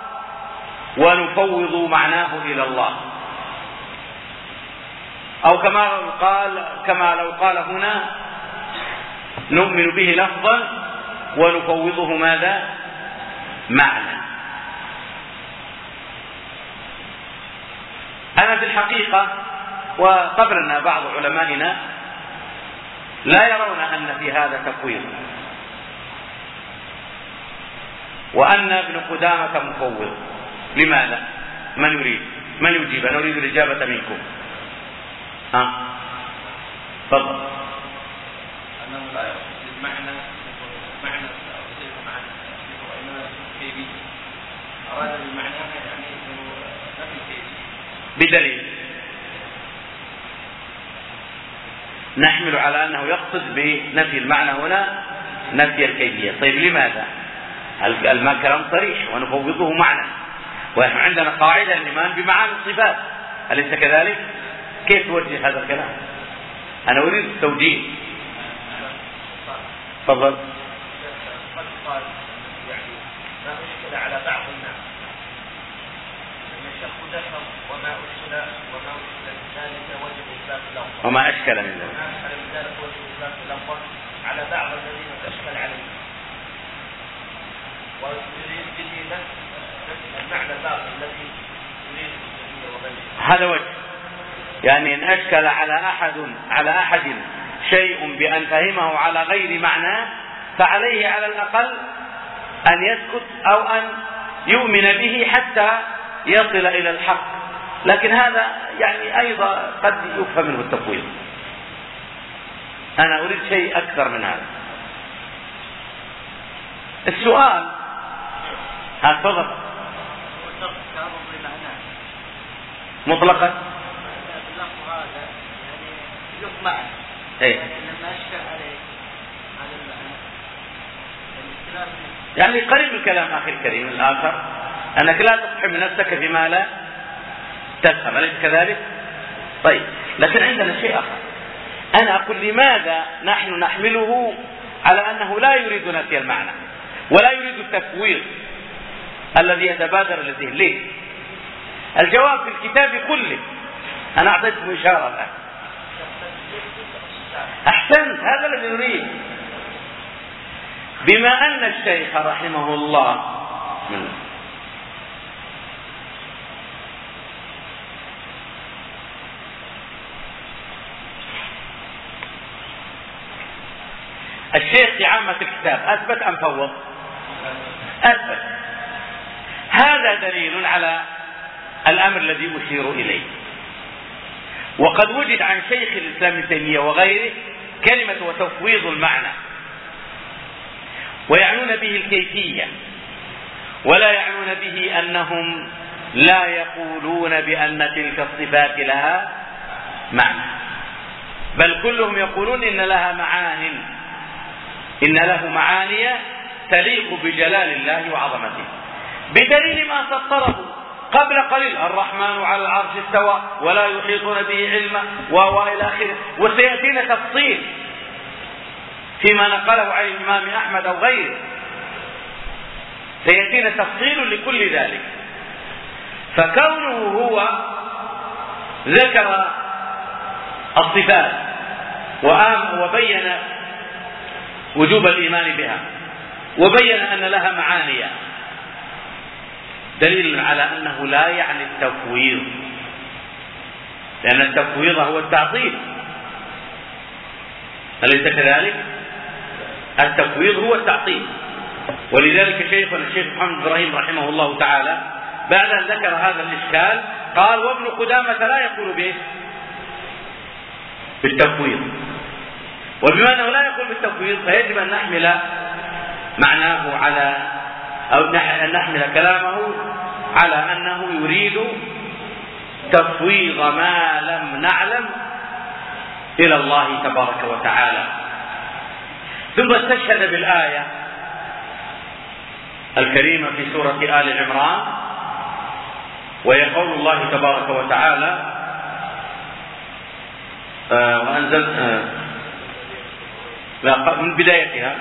Speaker 1: ونفوض معناه إلى الله، أو كما لو قال هنا: نؤمن به لفظا ونفوضه ماذا؟ معنى. أنا في الحقيقة وقبلنا بعض علمائنا لا يرون أن في هذا تفويض، وأن ابن قدامة مفوض. لماذا؟ من يريد؟ من يجيب؟ أنا أريد الإجابة منكم. تفضل.
Speaker 3: أنه لا يقصد المعنى كيفي، أراد بالمعنى يعني نفي كيفي
Speaker 1: بدليل. نحمل على أنه يقصد بنفي المعنى هنا نفي الكيفية. طيب لماذا؟ الكلام صريح ونفوضه معنى، ونحن عندنا قاعدة الإيمان بمعاني الصفات، أليس كذلك؟ كيف توجه هذا الكلام؟ أنا أريد التوجيه. تفضل.
Speaker 3: قد قال يعني ما أشكل على بعض الناس أن الشيخ ذكر وما أشكل ذلك وجه إثبات اللفظ،
Speaker 1: وما أشكل من ذلك
Speaker 3: وجه إثبات اللفظ على بعض الذين أشكل عليه، ويريد به المعنى الباطل الذي يريد الجميع وغيره.
Speaker 1: هذا وجه، يعني إن أشكل على أحد شيء بأن فهمه على غير معنى فعليه على الأقل أن يسكت أو أن يؤمن به حتى يصل إلى الحق، لكن هذا يعني أيضا قد يفهم منه التفويض. أنا أريد شيء أكثر من هذا. السؤال تفضل. مطلقا ايه يعني قريب من كلام اخي الكريم الاخر انك لا تقحم نفسك فيما لا تفهم، اليس كذلك؟ طيب، لكن عندنا شيء اخر. انا اقول لماذا نحن نحمله على انه لا يريد نفي المعنى ولا يريد التفويض الذي يتبادر للذهن؟ ليه؟ الجواب في الكتاب كله. انا اعطيتكم اشاره الان. احسنت، هذا الذي نريد. بما ان الشيخ رحمه الله الشيخ في عامة الكتاب اثبت ام فوض؟ اثبت. هذا دليل على الامر الذي اشير اليه. وقد وجد عن شيخ الإسلام ابن تيمية وغيره كلمة وتفويض المعنى، ويعنون به الكيفية، ولا يعنون به أنهم لا يقولون بأن تلك الصفات لها معنى، بل كلهم يقولون إن لها معان، إن له معاني تليق بجلال الله وعظمته، بدليل ما سطره قبل قليل: الرحمن على العرش استوى ولا يحيطون به علما وإلى آخره. وسيأتينا تفصيل فيما نقله عن الإمام أحمد أو غيره، سيأتينا تفصيل لكل ذلك. فكونه هو ذكر الصفات وبين وجوب الإيمان بها وبين أن لها معاني دليل على أنه لا يعني التفويض، لأن التفويض هو التعطيل، أليس كذلك؟ التفويض هو التعطيل. ولذلك شيخنا الشيخ محمد إبراهيم رحمه الله تعالى بعد أن ذكر هذا الإشكال قال: وابن قدامة لا يقول به بالتفويض. وبما أنه لا يقول بالتفويض فيجب أن نحمل معناه على أو أن نحمل كلامه على أنه يريد تفويض ما لم نعلم إلى الله تبارك وتعالى. ثم استشهد بالآية الكريمة في سورة آل عمران، وهي قول الله تبارك وتعالى: وأنزل من بدايتها: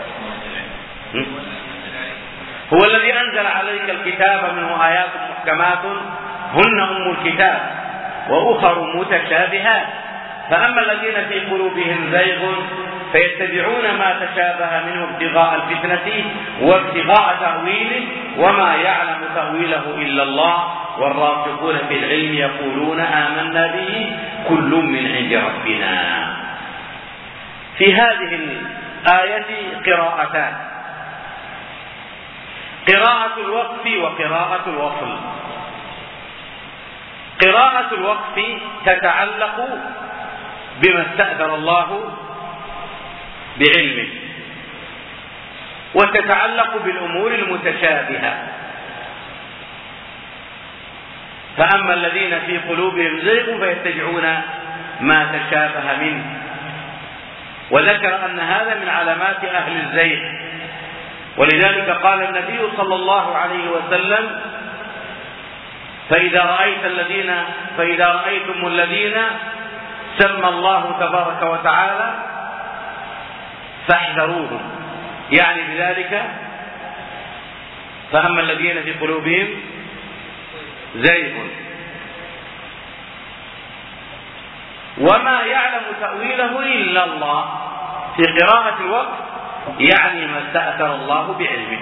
Speaker 1: هو الذي أنزل عليك الكتاب منه آيات محكمات هن أم الكتاب وأخر متشابهات فأما الذين في قلوبهم زيغ فيتبعون ما تشابه منه ابتغاء الفتنة وابتغاء تأويله وما يعلم تأويله إلا الله والراسخون في العلم يقولون آمنا به كل من عند ربنا. في هذه الآية قراءتان: قراءة الوقف وقراءة الوصل. قراءة الوقف تتعلق بما استأثر الله بعلمه، وتتعلق بالأمور المتشابهة. فأما الذين في قلوبهم زيغ فيتبعون ما تشابه منه وذكر أن هذا من علامات أهل الزيغ. ولذلك قال النبي صلى الله عليه وسلم: فإذا رأيتم الذين سمى الله تبارك وتعالى فاحذروهم، يعني بذلك فأما الذين في قلوبهم زيغ. وما يعلم تأويله إلا الله في قراءة الوقت، يعني ما استأثر الله بعلمه.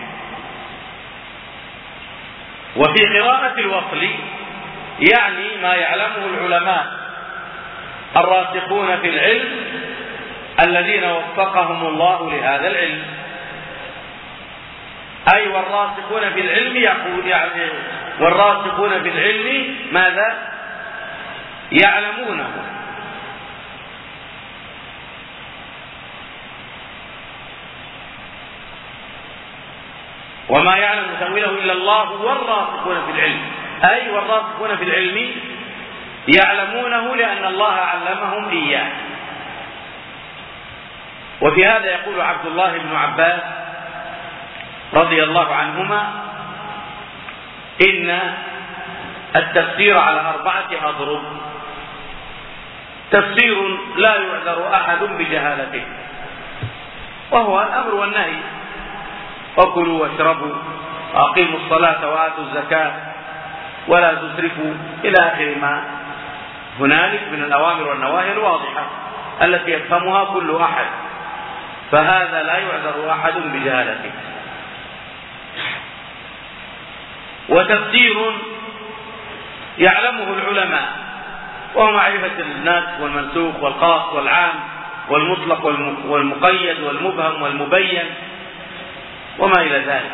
Speaker 1: وفي قراءة الوصل يعني ما يعلمه العلماء الراسخون في العلم الذين وفقهم الله لهذا العلم. أي والراسخون في العلم يعني والراسخون في العلم ماذا؟ يعلمونه. وما يعلم تأويله إلا الله والراسخون في العلم، أي والراسخون في العلم يعلمونه لأن الله علمهم إياه. وفي هذا يقول عبد الله بن عباس رضي الله عنهما: إن التفسير على 4 أضرب، تفسير لا يعذر أحد بجهالته، وهو الأمر والنهي: وكلوا واشربوا وأقيموا الصلاة وآتوا الزكاة ولا تسرفوا، إلى آخر ما هنالك من الأوامر والنواهي الواضحة التي يفهمها كل أحد، فهذا لا يعذر أحد بجهالته. وتفسير يعلمه العلماء، وهو معرفة الناسخ والمنسوخ والخاص والعام والمطلق والمقيد والمبهم والمبين وما إلى ذلك.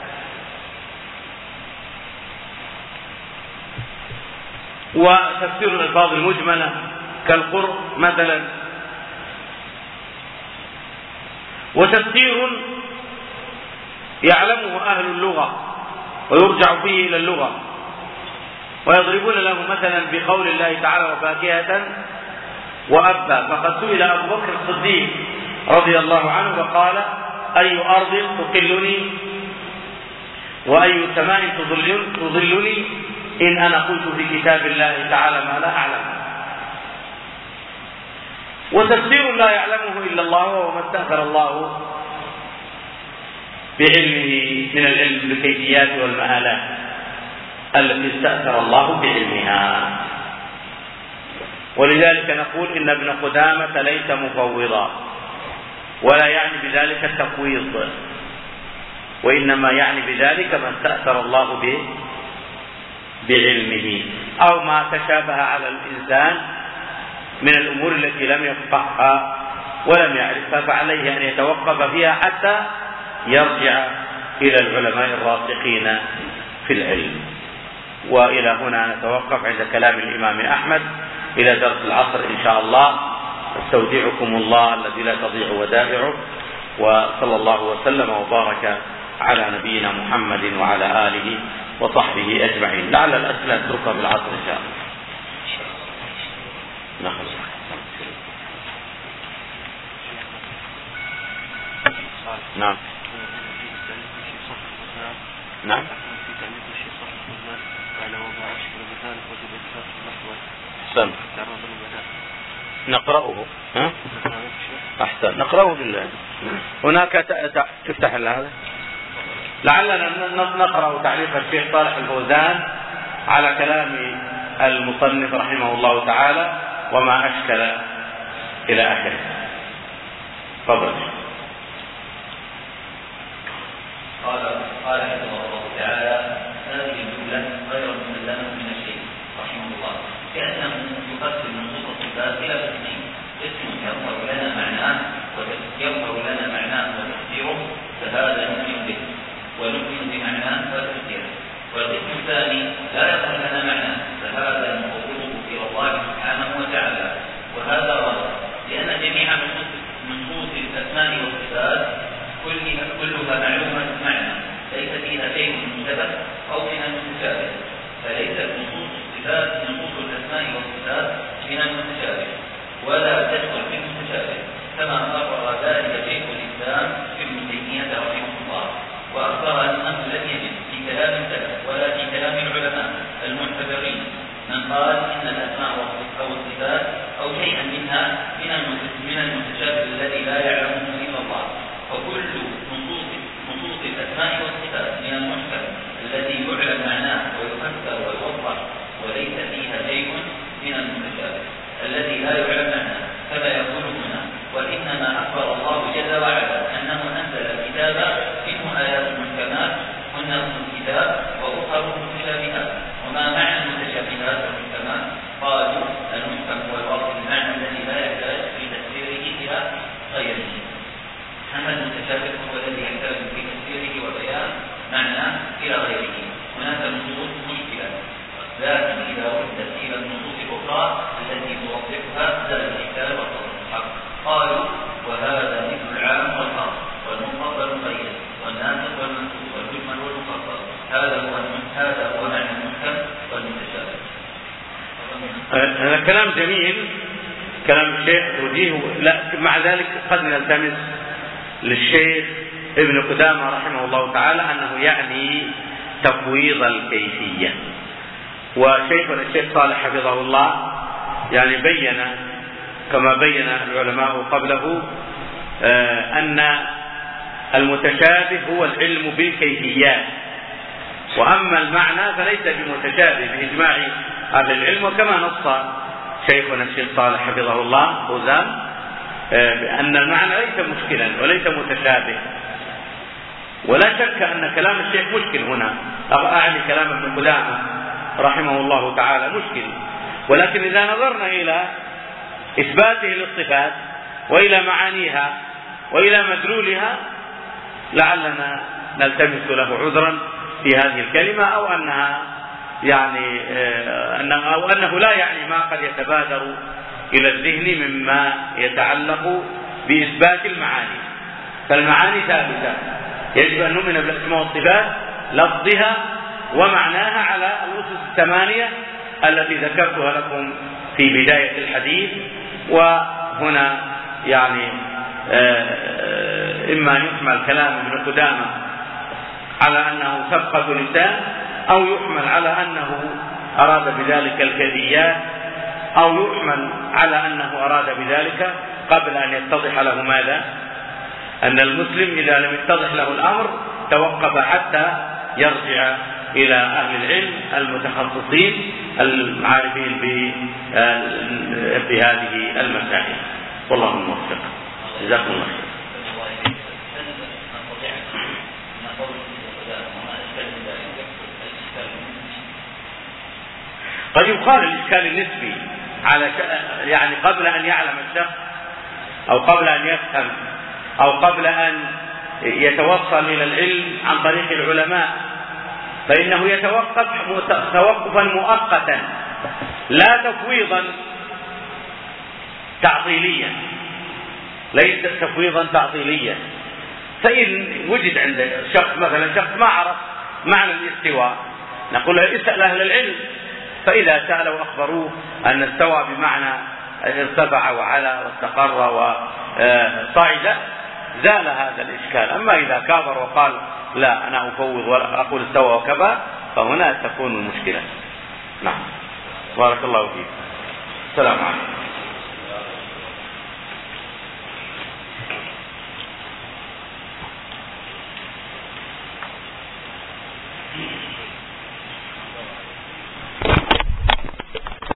Speaker 1: وتفسير الألفاظ المجملة كالقرء مثلا. وتفسير يعلمه أهل اللغة ويرجع فيه إلى اللغة، ويضربون له مثلا بقول الله تعالى: وفاكهة وأبا. فقد سئل أبو بكر الصديق رضي الله عنه وقال: أي أرض تقلني وأي سماء تظلني إن أنا قلت في كتاب الله تعالى ما لا أعلم. وتفسير لا يعلمه إلا الله، وهو ما استأثر الله بعلمه من العلم بالكيفيات والمآلات التي استأثر الله بعلمها. ولذلك نقول إن ابن قدامة ليس مفوضا، ولا يعني بذلك التفويض، وإنما يعني بذلك ما استأثر الله به بعلمه، أو ما تشابه على الإنسان من الأمور التي لم يفقهها ولم يعرفها، فعليه أن يتوقف فيها حتى يرجع إلى العلماء الراسخين في العلم. وإلى هنا نتوقف عند كلام الإمام أحمد إلى درس العصر إن شاء الله. استودعكم الله الذي لا تضيع ودائعه، وصلى الله وسلم وبارك على نبينا محمد وعلى آله وصحبه أجمعين. لعل الأسئلة نتركها بالعصر إن شاء الله. نعم. نعم. أحسن. نقرأه. أحسن، نقرأه بالله. هناك تفتح هذا. لعلنا نقرأ تعليق الشيخ صالح الفوزان على كلام المصنف رحمه الله تعالى وما أشكل إلى آخره. تفضل.
Speaker 2: قال حفظه الله تعالى: هذه الجملة غير مسلمة من الشيء رحمه الله، كأنه يقسم نصوص الصفات إلى قسمين: قسم يظهر لنا معناه وتفسيره، فهذا نؤمن به ونؤمن بمعناه وتفسيره. والقسم الثاني لا يظهر لنا معناه، فهذا نفوضه إلى الله سبحانه وتعالى، وهذا غلط، لأن جميع نصوص الأسماء والصفات كلها معلومة معنى، ليس فيها شيء مشتبه أو من المتشابه، فليست نصوص الأسماء والصفات من المتشابه ولا تدخل في المتشابه، كما أقر المتشابه هو الذي يحتاج في تفسيره وبيان معناه إلى غيره. هناك نصوص مشكلة، لكن إذا وردت إلى النصوص الأخرى التي توضحها زال الإشكال والتضحك. قالوا وهذا مثل العام والخاص والمطلق والمقيد والناسخ والمنسوخ والمجمل والمفصل. هذا هو معنى المحكم والمتشابه.
Speaker 1: هذا كلام جميل، كلام الشيخ وجيه، لا مع ذلك قد نلتمس للشيخ ابن قدامة رحمه الله تعالى أنه يعني تفويض الكيفية. وشيخنا الشيخ صالح حفظه الله يعني بين كما بين العلماء قبله أن المتشابه هو العلم بالكيفيات، وأما المعنى فليس بمتشابه بإجماع أهل العلم. وكما نص شيخنا الشيخ صالح حفظه الله فوزان بأن المعنى ليس مشكلا وليس متشابه، ولا شك أن كلام الشيخ مشكل هنا، أعني كلام ابن قدامة رحمه الله تعالى مشكل. ولكن إذا نظرنا إلى إثباته للصفات وإلى معانيها وإلى مدلولها لعلنا نلتمس له عذرا في هذه الكلمة، أو أنها يعني أو أنه لا يعني ما قد يتبادر إلى الذهن مما يتعلق بإثبات المعاني. فالمعاني ثابتة، يجب أن نؤمن بالأسماء والصفات لفظها ومعناها على الأسس الثمانية التي ذكرتها لكم في بداية الحديث. وهنا يعني إما يحمل كلام ابن قدامة على أنه سبقة لسان، أو يحمل على أنه أراد بذلك الكيفيات، أو يحمل على أنه أراد بذلك قبل أن يتضح له ماذا؟ أن المسلم إذا لم يتضح له الأمر توقف حتى يرجع إلى أهل العلم المتخصصين العارفين بهذه المسائل. والله الموفق. جزاكم الله خير. قد يقال الإشكال النسبي على يعني قبل أن يعلم الشخص أو قبل أن يفهم أو قبل أن يتوصل إلى العلم عن طريق العلماء، فإنه يتوقف توقفا مؤقتا لا تفويضا تعطيليا، ليس تفويضا تعطيليا. فإن وجد عند شخص مثلا شخص ما عرف معنى الاستواء نقول له اسأل أهل العلم، فإذا سألوا أخبروه أن استوى بمعنى ارتفع وعلى واستقر وصعد زال هذا الإشكال. أما إذا كابر وقال لا أنا أفوض ولا أقول استوى وكفى فهنا تكون المشكلة. نعم. بارك الله فيك. السلام عليكم.